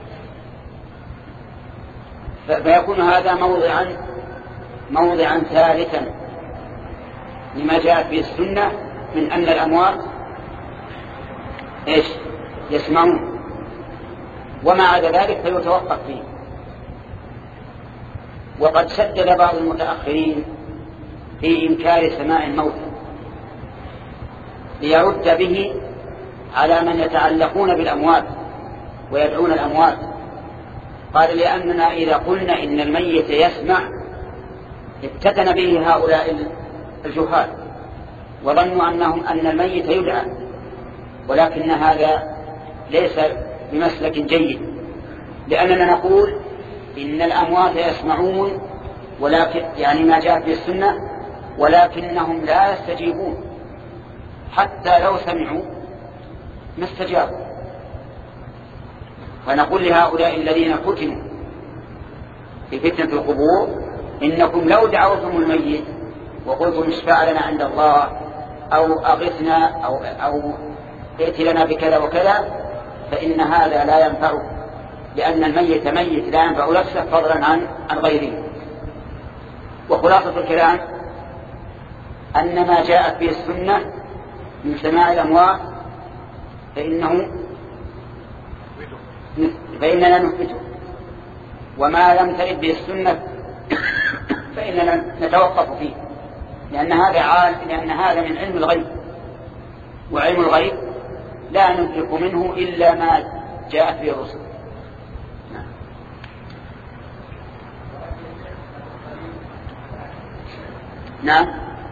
فيكون هذا موضعا موضعا ثالثا لما جاءت به السنة من أن الأموات إيش يسمعون، وما عدا ذلك فيتوقف فيه. وقد شدد بعض المتأخرين في إنكار سماع الموت ليرد به على من يتعلقون بالأموات ويدعون الأموات. قال لأننا إذا قلنا إن الميت يسمع ابتدن به هؤلاء الجهال وظنوا أنهم أن الميت يدعى، ولكن هذا ليس بمسلك جيد، لأننا نقول إن الأموات يسمعون ولكن يعني ما جاءت به السنة، ولكنهم لا يستجيبون حتى لو سمعوا ما استجابوا. فنقول لهؤلاء الذين فتنوا في فتنة القبور إنكم لو دعوتم الميت وقلتم اشفع لنا عند الله أو أغثنا أو, أو ائت لنا بكذا وكذا فإن هذا لا ينفع، لأن الميت ميت لا ينفع نفسه فضلا عن عن غيره. وخلاصة الكلام أن ما جاءت به السنة من سماع الأموات فإنه فإننا نثبته، وما لم ترد به السنة فإننا نتوقف فيه، لأن هذا عال لأن هذا من علم الغيب، وعلم الغيب لا ندرك منه إلا ما جاءت به الرسل. نعم.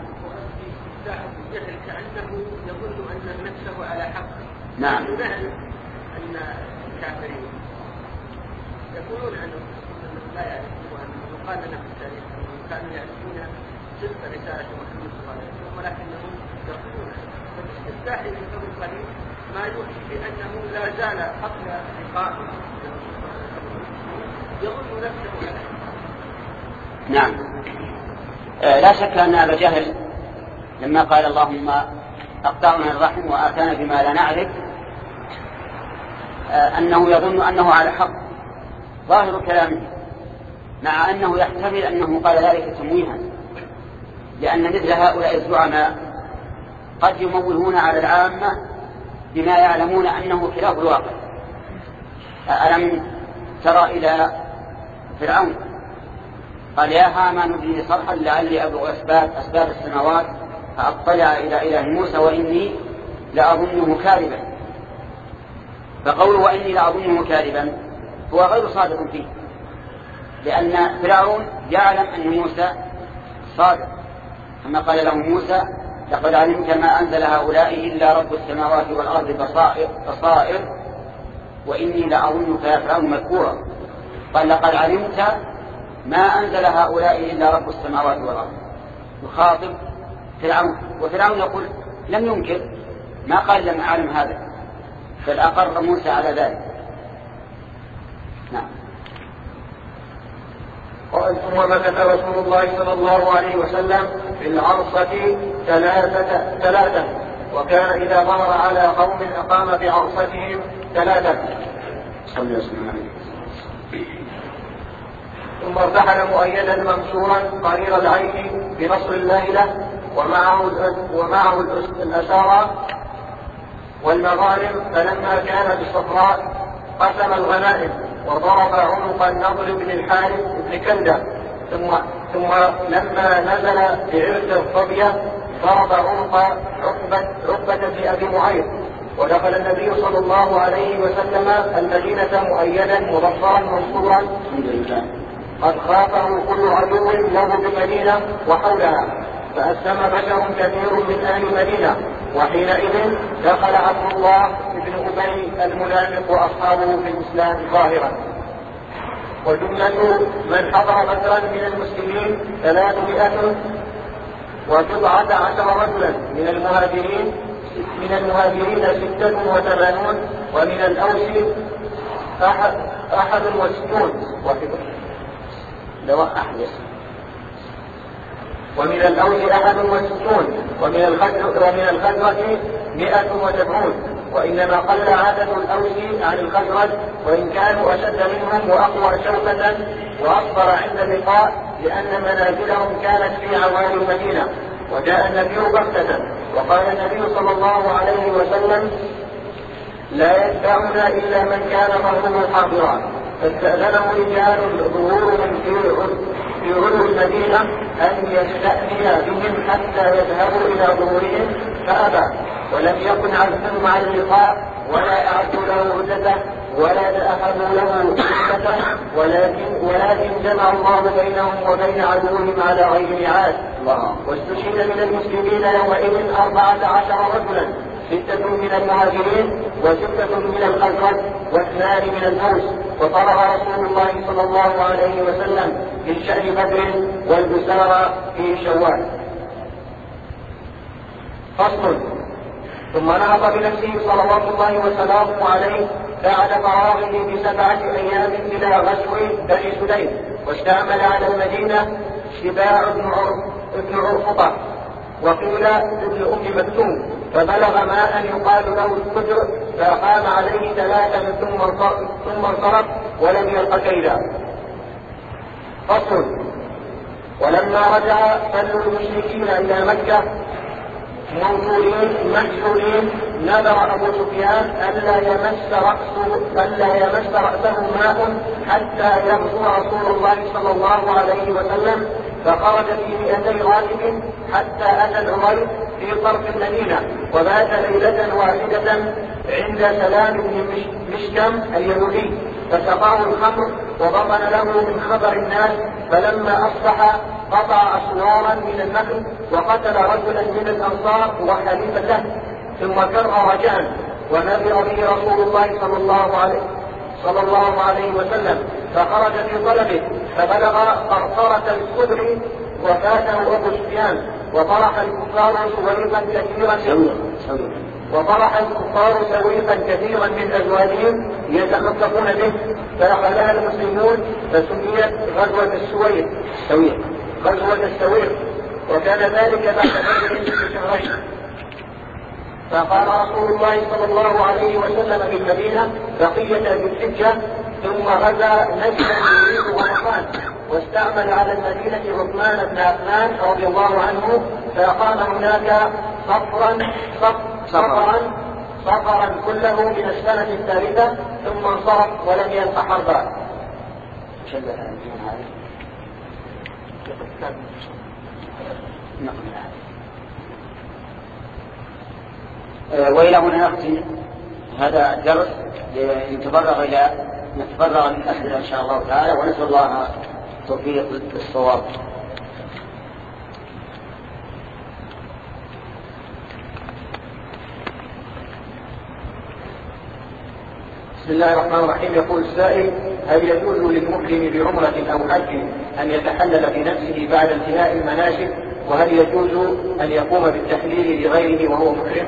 كأنه يظن أن نفسه على حق. نعم. أن الكافرين يقولون أنه لا يعرفون أنه قال لنا في التاريخ أنهم كانوا يعرفون صدق رسالة محمد صلى الله عليه وسلم، ولكنهم يقولون فالاستفتاح من قبل قليل ما يوحي بأنه لا زال قبل لقائه يظن نفسه على حق. نعم. آه لا شك أن أبا جهل لما قال اللهم أقطعنا الرحم وآتانا بما لا نعرف آه أنه يظن أنه على حق ظاهر كلامه، مع أنه يحتمل أنه قال ذلك تمويها، لأن مثل هؤلاء الزعماء قد يمولون على العامة بما يعلمون أنه خلاف الواقع. ألم ترى إلى فرعون قال يا هامان ابن لي صرحا لعلي أبلغ أسباب أسباب السماوات فأطلع إلى إله موسى وإني لأظنه كاذبا. فقوله وإني لأظنه كاذبا هو غير صادق فيه، لأن فرعون يعلم أن موسى صادق، كما قال له موسى لقد علمت ما أنزل هؤلاء إلا رب السماوات والأرض بصائر, بصائر وإني لأظنك يا فرعون مذكورا. قال لقد علمت ما أنزل هؤلاء إلا رب السماوات والأرض، يخاطب فرعون، وفرعون يقول لم ينكر ما قال لم أعلم هذا، بل أقر موسى على ذلك. نعم. قال ثم مكث رسول الله صلى الله عليه وسلم في العرصة ثلاثة ثلاثة وكان إذا ظهر على قوم أقام بعرفتهم ثلاثة. ثم ارتحل مؤيدا منصورا قرير العين بنصر الله له، ومعه ومعه الأسارى والمغانم. فلما كان بالصفراء قسم الغنائم وضرب عنق النضر بن الحارث بن كلدة. ثم ثم لما نزل بعرس الصبية ضرب عنق عقبة عقبة في أبي معيط. ودخل النبي صلى الله عليه وسلم المدينة مؤيدا مظفرا منصورا قد خافه كل عدو له بالمدينة وحولها، فأسلم بشر كثير من أهل المدينة. وحينئذ دخل عبد الله بن أبي المنافق وأصحابه في الإسلام ظاهرا. وجملة من حضر بدرا من المسلمين ثلاثمائة وبضعة عشر رجلا، من المهاجرين من المهاجرين ستة وثمانون، ومن الأوس أحد, أحد وستون ومن الأوس أحد وستون ومن الخزرج مئة وسبعون. وإنما قل عدد الأوس عن الخزرج، وإن كانوا أشد منهم وأقوى شوكة وأصبر عند اللقاء، لأن منازلهم كانت في عوالي المدينة. وجاء النبي بغتة، وقال النبي صلى الله عليه وسلم: لا يتبعنا إلا من كان ظهره حاضرا. فاستأذنه رجال ظهورهم في علو المدينة أن يستأذن بهم حتى يذهبوا إلى ظهورهم، فأبى، ولم يكن عزمهم على اللقاء، ولا أعدوا له عدته، ولا تأخذوا له عدته، ولكن ولكن جمع الله بينهم وبين عدوهم على غير ميعاد. واستشهد من المسلمين يومئذ أربعة عشر رجلا، ستة من المهاجرين وستة من الخزرج واثنان من الأوس. وطرح رسول الله صلى الله عليه وسلم في شأن بدر والبسارى في شوال. فصل. ثم نهض بنفسه صلوات الله وسلامه عليه بعد فراغه بسبعة أيام إلى غزو بني سليم، واستعمل على المدينة شباع بن عرفطة وقيل ابن أم مكتوم، فبلغ ما أن يقال له القدر، فأقام عليه ثلاثا ثم انصرف ولم يلق كيدا. فصل. ولما رجع فل المشركين إلى مكة موجودين محجورين، نذر أبو سفيان ألا يمس رأسه ألا يمس رأسه ماء حتى يغزو رسول الله صلى الله عليه وسلم، فخرج في مئتي راكب حتى أتى العمير في طرف المدينة، وبات ليلة واحدة عند سلام بن مشكم اليهودي، فسقاه الخمر وضمن له من خبر الناس. فلما أصبح قطع أسوارا من النخل وقتل رجلا من الأنصار وحليفا له، ثم كر رجعا، ونذر به رسول الله صلى الله عليه صلى الله عليه وسلم، فخرج في طلبه، فبلغ قرقرة الكبر وفاته أبو سفيان، وطرح الكفار سويقا كثيرا وطرح الكفار سويقا كثيرا من أزواجهم يتخطفون به، فأخذها المسلمون فسميت غزوة السويق غزوة السويق وكان ذلك بعد بدر بشهرين. فقال رسول الله صلى الله عليه وسلم بالمدينة بقية ذي الحجة، ثم غزا نجدا يريد غطفان، واستعمل على المدينة عثمان بن عفان رضي الله عنه، فأقام هناك صفرا صفرا صفرا كله من السنة الثالثة، ثم انصرف ولم يلق حربا. وإلى هنا نختم هذا الدرس لنتفرغ إلى نتفرغ للأسئلة إن شاء الله تعالى، ونسأل الله التوفيق للصواب. بسم الله الرحمن الرحيم. يقول السائل: هل يجوز للمحرم بعمرة أو حج أن يتحلل بنفسه بعد انتهاء المناسك؟ وهل يجوز أن يقوم بالتحليل لغيره وهو محرم؟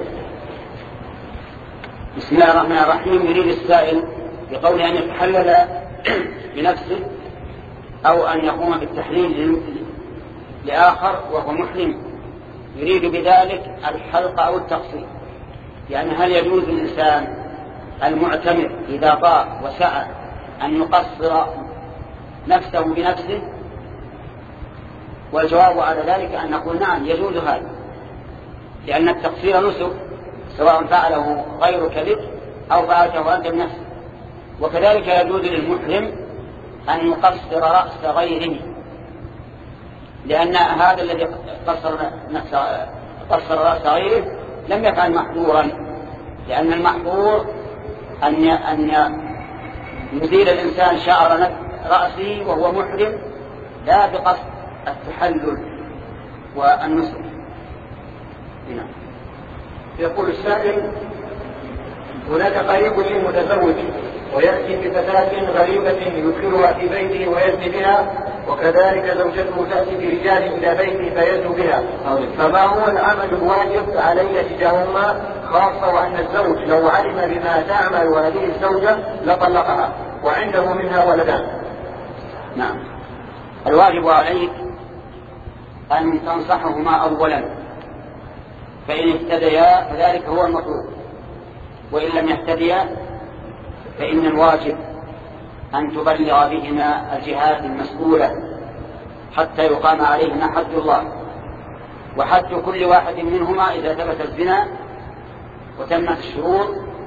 بسم الله الرحمن الرحيم. يريد السائل بقول أن يتحلل بنفسه أو أن يقوم بالتحليل لآخر وهو محرم. يريد بذلك الحلق أو التقصير. يعني هل يجوز للإنسان المعتمر إذا طاف وسعى أن يقصر نفسه بنفسه؟ والجواب على ذلك أن نقول نعم يجوز هذا، لأن التقصير نسك سواء فعله غيرك بك أو فعلته أنت بنفسك. وكذلك يجوز للمحرم أن يقصر رأس غيره، لأن هذا الذي قصر نفسه قصر رأس غيره لم يفعل محظورا، لأن المحظور أن أن يزيل الإنسان شعر رأسه وهو محرم لا بقصد التحلل والنسك. هنا يقول السائل: هناك قريب لي متزوج ويأتي بفتاة غريبة يدخلها في بيته ويزني بها، وكذلك زوجته تأتي برجال إلى بيته فيزني بها، فما هو العمل الواجب علي تجاههما، خاصة وأن الزوج لو علم بما تعمل هذه الزوجة لطلقها وعنده منها ولدان؟ نعم، الواجب عليك أن تنصحهما أولا، فإن اهتديا فذلك هو المطلوب، وإن لم يهتديا فإن الواجب أن تبلغ بهما الجهات المسؤولة حتى يقام عليهما حد الله. وحد كل واحد منهما إذا ثبت الزنا وتمت الشروط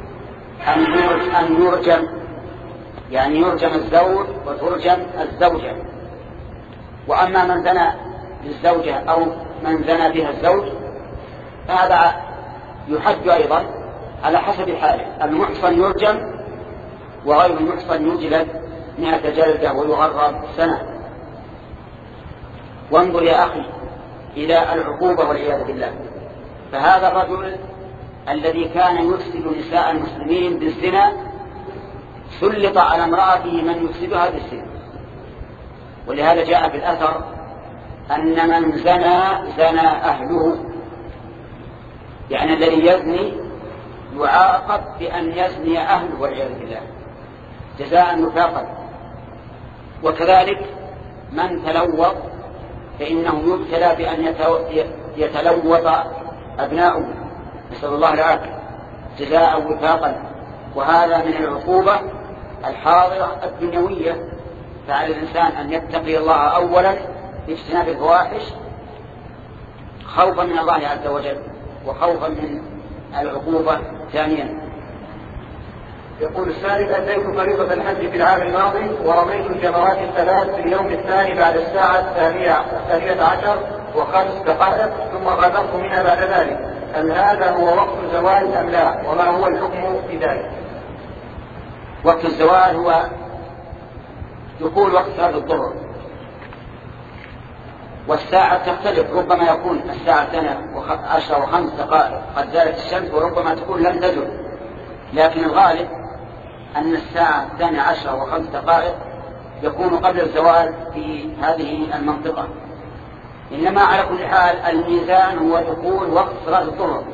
أن يرجم، يعني يرجم الزوج وترجم الزوجة. وأما من زنى بالزوجة أو من زنى بها الزوج فهذا يحد أيضا على حسب حاله. المحصن يرجم وغير المحصن يجلد مئة جلدة ويغرب سنة. وانظر يا أخي إلى العقوبة والعياذ بالله، فهذا الرجل الذي كان يفسد نساء المسلمين بالزنا سلط على امرأته من يفسدها بالزنا. ولهذا جاء في الأثر أن من زنى زنى أهله، يعني الذي يزني يعاقب بأن يزني أهله والعياذ بالله جزاء وفاقا. وكذلك من تلوط فإنه يبتلى بأن يتلوط أبناؤه، نسأل الله العافية، جزاء وفاقا. وهذا من العقوبة الحاضرة الدنيوية، فعلى الإنسان أن يتقي الله أولا باجتناب الفواحش خوفا من الله عز وجل وخوفا من العقوبة ثانيا. يقول السائل: أديت فريضة الحج في العام الماضي ورميت الجمرات الثلاث في اليوم الثاني بعد الساعة الثانية عشر وخمس دقائق ثم غادرت منها بعد ذلك، هل هذا هو وقت الزوال أم لا؟ وما هو الحكم في ذلك؟ وقت الزوال هو دخول وقت صلاة الظهر، والساعة تختلف، ربما يكون الساعة الثانية عشر وخمس دقائق قد زالت الشمس، وربما تكون لم تزل، لكن الغالب أن الساعة الثانية عشر وخمس دقائق يكون قبل الزوال في هذه المنطقة. إنما على كل حال الميزان هو دخول وقت صلاة الظهر.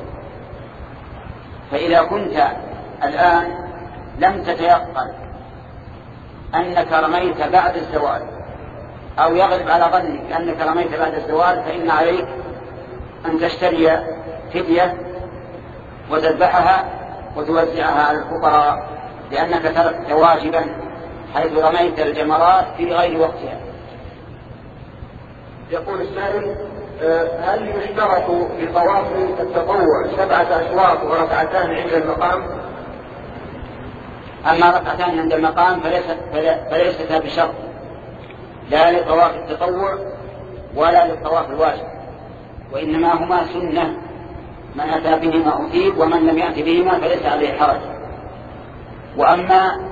فإذا كنت الآن لم تتيقن أنك رميت بعد الزوال أو يغلب على ظنك أنك رميت بعد الزوال، فإن عليك أن تشتري فدية وتذبحها وتوزعها على الفقراء، لأنك تركت واجبا حيث رميت الجمرات في غير وقتها. يقول السائل: هل يشترط لطواف التطوع سبعة أشواط وركعتان عند المقام؟ أما ركعتان عند المقام فليست فليست بشرط، لا لطواف التطوع ولا للطواف الواجب، وإنما هما سنة، من أتى بهما أثيب ومن لم يأت بهما فليس عليه حرج. وأما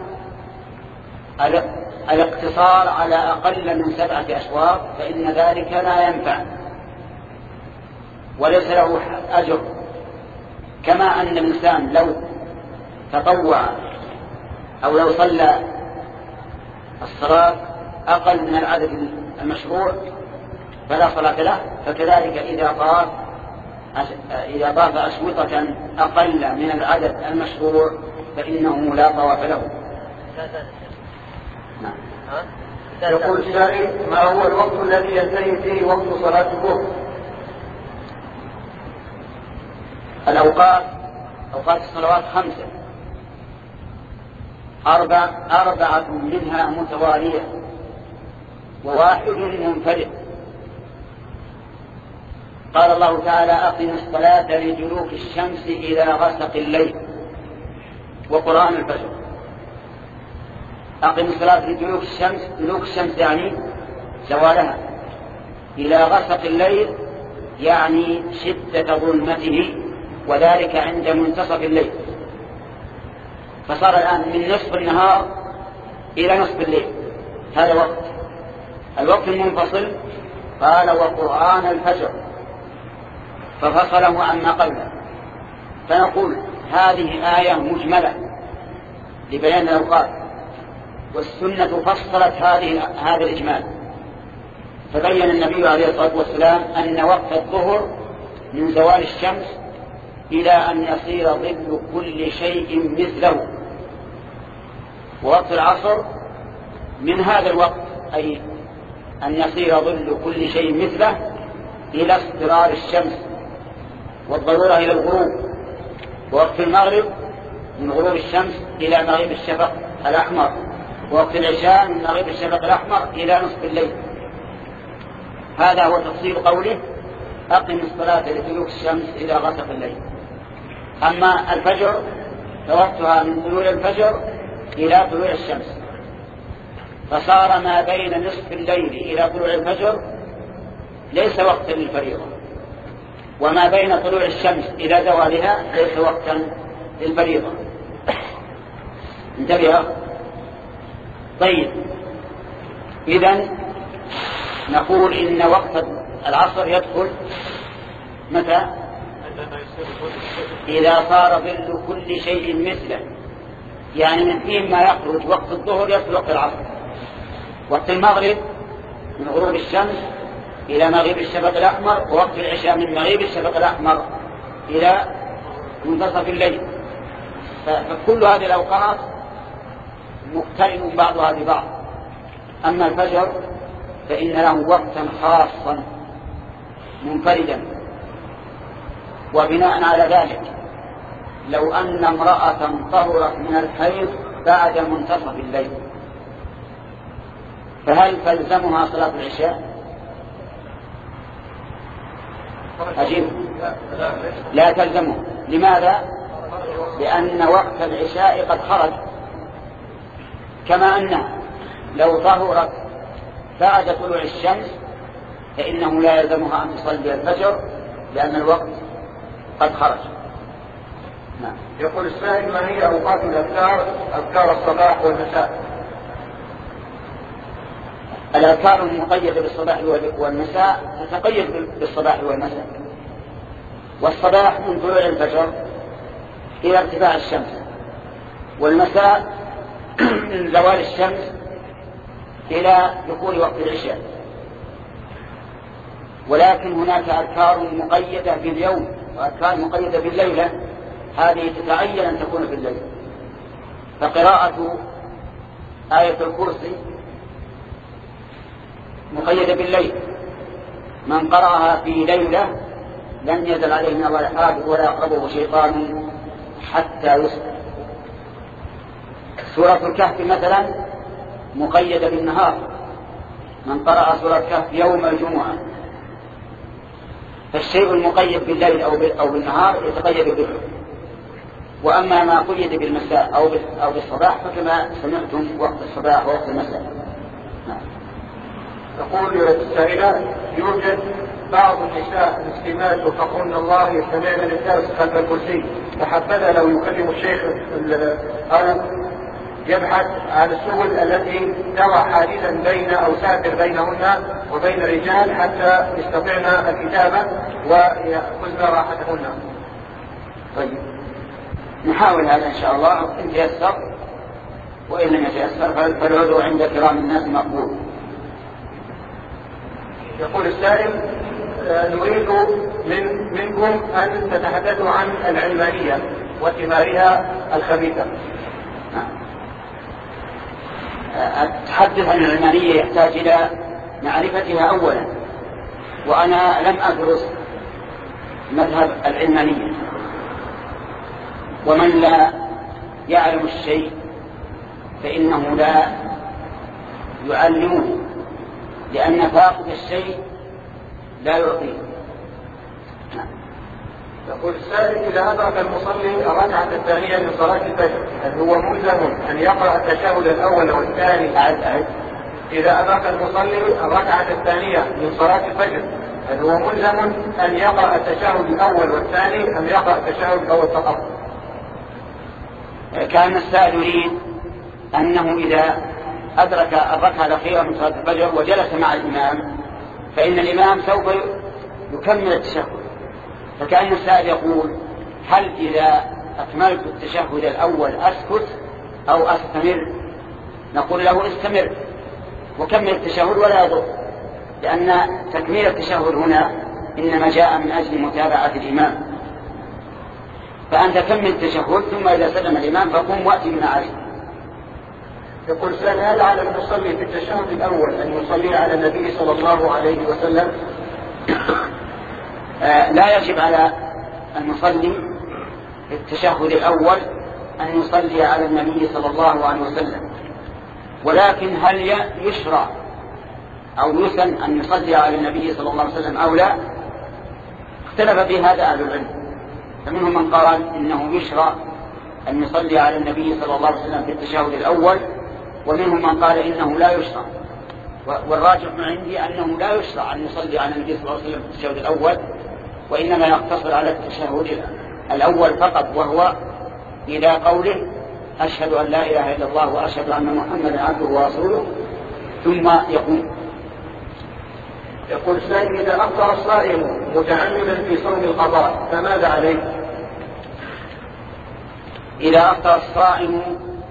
الاقتصار على أقل من سبعة أشواط فإن ذلك لا ينفع وليس له أجر، كما أن الإنسان لو تطوع أو لو صلى الصلاة أقل من العدد المشروع فلا صلاة له، فكذلك إذا طاف إذا طاف أشوطة أقل من العدد المشروع فإنه لا طواف له. نعم. يقول السائل: ما هو الوقت الذي ينتهي فيه وقت صلاة الظهر؟ الأوقات أوقات الصلوات خمسة، أربع أربعة منها متوالية وواحد منفرد. قال الله تعالى: أقم الصلاة لدلوك الشمس إلى غسق الليل وقرآن الفجر. أقم الصلاة لدلوك الشمس، دلوك الشمس يعني زوالها، إلى غسق الليل يعني شدة ظلمته، وذلك عند منتصف الليل. فصار الآن من نصف النهار إلى نصف الليل، هذا وقت. الوقت المنفصل قال: وقرآن الفجر، ففصله عما قبله. فنقول هذه آية مجملة لبيان الأوقات، والسنة فصلت هذه هذا الإجمال. فبين النبي عليه الصلاة والسلام أن وقت الظهر من زوال الشمس إلى أن يصير ظل كل شيء مثله، ووقت العصر من هذا الوقت، أي أن يصير ظل كل شيء مثله إلى اصفرار الشمس والضرورة إلى الغروب. ووقت المغرب من غروب الشمس إلى مغيب الشفق الأحمر، ووقت العشاء من مغيب الشفق الأحمر إلى نصف الليل. هذا هو تفصيل قوله: أقم الصلاة لدلوك الشمس إلى غسق الليل. أما الفجر فوقتها من طلوع الفجر إلى طلوع الشمس، فصار ما بين نصف الليل إلى طلوع الفجر ليس وقتا للفريضة، وما بين طلوع الشمس إلى زوالها ليس وقتا للفريضة. انتبه. طيب، إذن نقول إن وقت العصر يدخل متى؟ إذا صار ظل كل شيء مثله، يعني من حين ما يخرج وقت الظهر يدخل وقت العصر. وقت المغرب من غروب الشمس إلى مغيب الشفق الأحمر، ووقت العشاء من مغيب الشفق الأحمر إلى منتصف الليل. فكل هذه الأوقات مقترن بعضها ببعض. أما الفجر فإن له وقتا خاصا منفردا. وبناء على ذلك لو أن امرأة طهرت من الحيض بعد منتصف الليل، فهل تلزمها صلاة العشاء؟ أجيب: لا تلزمه. لماذا؟ لأن وقت العشاء قد خرج. كما أن لو طهرت بعد طلوع الشمس فإنه لا يلزمها أن تصلي الفجر لأن الوقت قد خرج. نعم. يقول السائل: ما هي أوقات الأذكار؟ أذكار الصباح والمساء. الأذكار المقيدة بالصباح والمساء تتقيد بالصباح والمساء. والصباح من طلوع الفجر إلى ارتفاع الشمس، والمساء من زوال الشمس إلى دخول وقت العشاء. ولكن هناك أذكار مقيدة باليوم وأذكار مقيدة بالليلة، هذه تتعين أن تكون في الليل. فقراءة آية الكرسي مقيدة بالليل، من قرأها في ليلة لن يزل عليه من الله حافظ ولا يقربه شيطان حتى يصبح. سورة الكهف مثلا مقيدة بالنهار، من قرأ سورة الكهف يوم الجمعة. فالشيء المقيد بالليل أو بالنهار يتقيد به. وأما ما قيد بالمساء أو بالصباح فكما سمعتم وقت الصباح ووقت المساء. تقول السائلة: يوجد بعض النساء مسلمات وفقهن الله يستمعن للدرس خلف الكرسي، فحبذا لو يكلم الشيخ أو يبحث عن السبل التي تضع حاجزا بين أو ساتر بينهن وبين الرجال حتى يستطعن الكتابة ويأخذن راحتهن. طيب، نحاول هذا إن شاء الله إن تيسر، وإن لم يتيسر فالعذر عند كرام الناس مقبول. يقول السائل: نريد من منكم أن تتحدثوا عن العلمانية وثمارها الخبيثة. التحدث عن العلمانية يحتاج إلى معرفتها أولا، وأنا لم أدرس مذهب العلمانية ومن لا يعلم الشيء فإنه لا يعلمه، لأن فاقد الشيء لا يعطيه. يقول السائل: إذا أدرك المصلي الركعة الثانية من صلاة الفجر هل هو ملزم أن يقرأ التشهد الأول والثاني؟ أعد أعد. إذا أدرك المصلي الركعة الثانية من صلاة الفجر هل هو ملزم أن يقرأ التشهد الأول والثاني أم يقرأ التشهد الأول فقط؟ كان السائل يريد أنه إذا أدرك الركعة الأخيرة من صلاة الفجر وجلس مع الإمام فإن الإمام سوف يكمل التشهد، فكأن السائل يقول: هل إذا أكملت التشهد الأول أسكت أو أستمر؟ نقول له: استمر وكمل التشهد ولا يضر، لأن تكميل التشهد هنا إنما جاء من أجل متابعة الإمام، فأنت كمل التشهد ثم إذا سلم الإمام فقم وأتي بما عليه. يقول سأل: هل على المصلي في التشهد الأول أن يصلي على النبي صلى الله عليه وسلم؟ آه لا يجب على المصلي في التشهد الأول أن يصلي على النبي صلى الله عليه وسلم، ولكن هل يشرع أو يسن أن يصلي على النبي صلى الله عليه وسلم أو لا؟ اختلف في هذا أهل العلم، فمنهم من قال إنه يشرع أن يصلي على النبي صلى الله عليه وسلم في التشهد الأول، ومنهم من قال إنه لا يشرع، والراجح من عندي أنه لا يشرع أن يصلي على النبي صلى الله عليه وسلم في التشهد الأول، وإنما يقتصر على التشهد الأول فقط، وهو إلى قوله: أشهد أن لا إله إلا الله وأشهد أن محمدا عبده ورسوله، ثم يقوم. يقول السائل: إذا أفطر الصائم متعمدا في صوم القضاء فماذا عليه؟ إذا أفطر الصائم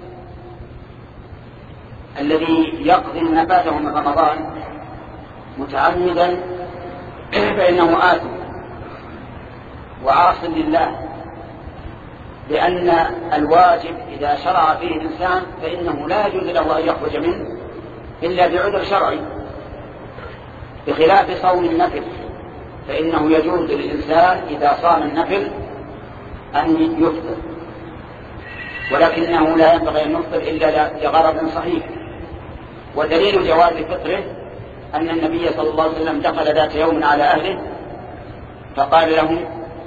الذي يقضي ما فاته من رمضان متعمدا فإنه آثم وعاص لله، لأن الواجب إذا شرع فيه الإنسان فإنه لا يجوز له أن يخرج منه إلا بعذر شرعي، بخلاف صوم النفل فإنه يجوز للإنسان إذا صام النفل أن يفطر، ولكنه لا ينبغي أن يفطر إلا لغرض صحيح. ودليل جواز فطره أن النبي صلى الله عليه وسلم دخل ذات يوم على أهله فقال لهم: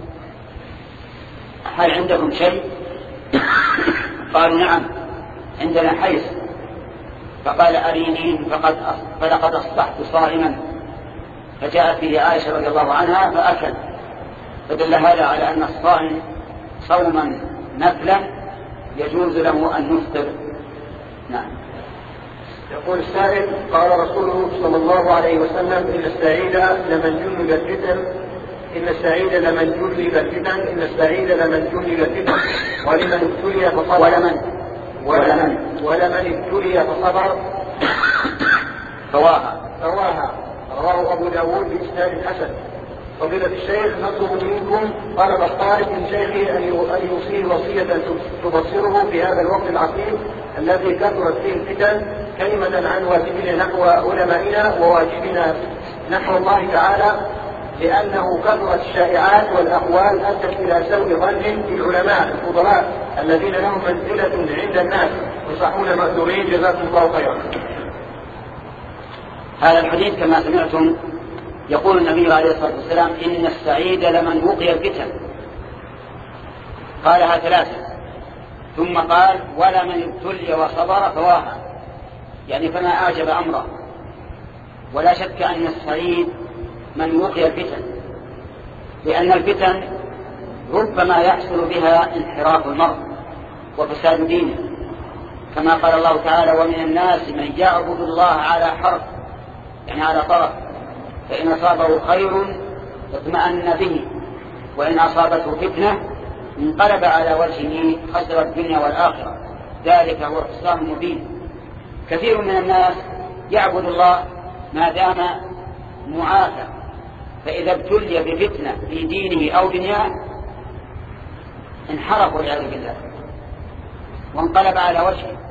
هل عندكم شيء؟ قالوا: نعم عندنا حيث. فقال: أريني فقد فلقد أصبحت صائما. فجاءت به عائشة رضي الله عنها فأكل، فدل هذا على أن الصائم صوما نفلا يجوز له أن يفطر. نعم. يقول السائل: قال رسوله صلى الله عليه وسلم: إن السعيد لمن جنب الفتن إن السعيد لمن جنب الفتن إن السعيد لمن جنب الفتن ولمن ابتلي فصبر ولمن ولمن ولمن ابتلي فصبر فواها فواها. رواه أبو داود بإسناد حسن. فضيلة الشيخ، نطلب منكم طلب الطالب من شيخه أن يوصيه وصية تبصره في هذا الوقت العصيب الذي كثرت فيه الفتن كلمة عن واجبنا نحو علمائنا وواجبنا نحو الله تعالى، لأنه كثرت الشائعات والأقوال أدت إلى سوء ظن بالعلماء الفضلاء الذين لهم منزلة عند الناس يصحون مأثورين. جزاكم الله خيرا. هذا الحديث كما سمعتم يقول النبي عليه الصلاة والسلام: إن السعيد لمن وقي الفتن، قالها ثلاثة، ثم قال: ولمن ابتلي وصبر فواها، يعني فما أعجب أمره. ولا شك أن السعيد من وقي الفتن، لأن الفتن ربما يحصل بها انحراف المرء وفساد دينه، كما قال الله تعالى: ومن الناس من يعبد الله على حرف، يعني على طرف، فإن أصابه خير اطمأن به، وإن أصابته فتنة انقلب على وجهه خسر الدنيا والآخرة، ذلك هو الخسران المبين. كثير من الناس يعبد الله ما دام معافى، فإذا ابتلي بفتنة في دينه أو دنياه انحرف والعياذ بالله وانقلب على وجهه.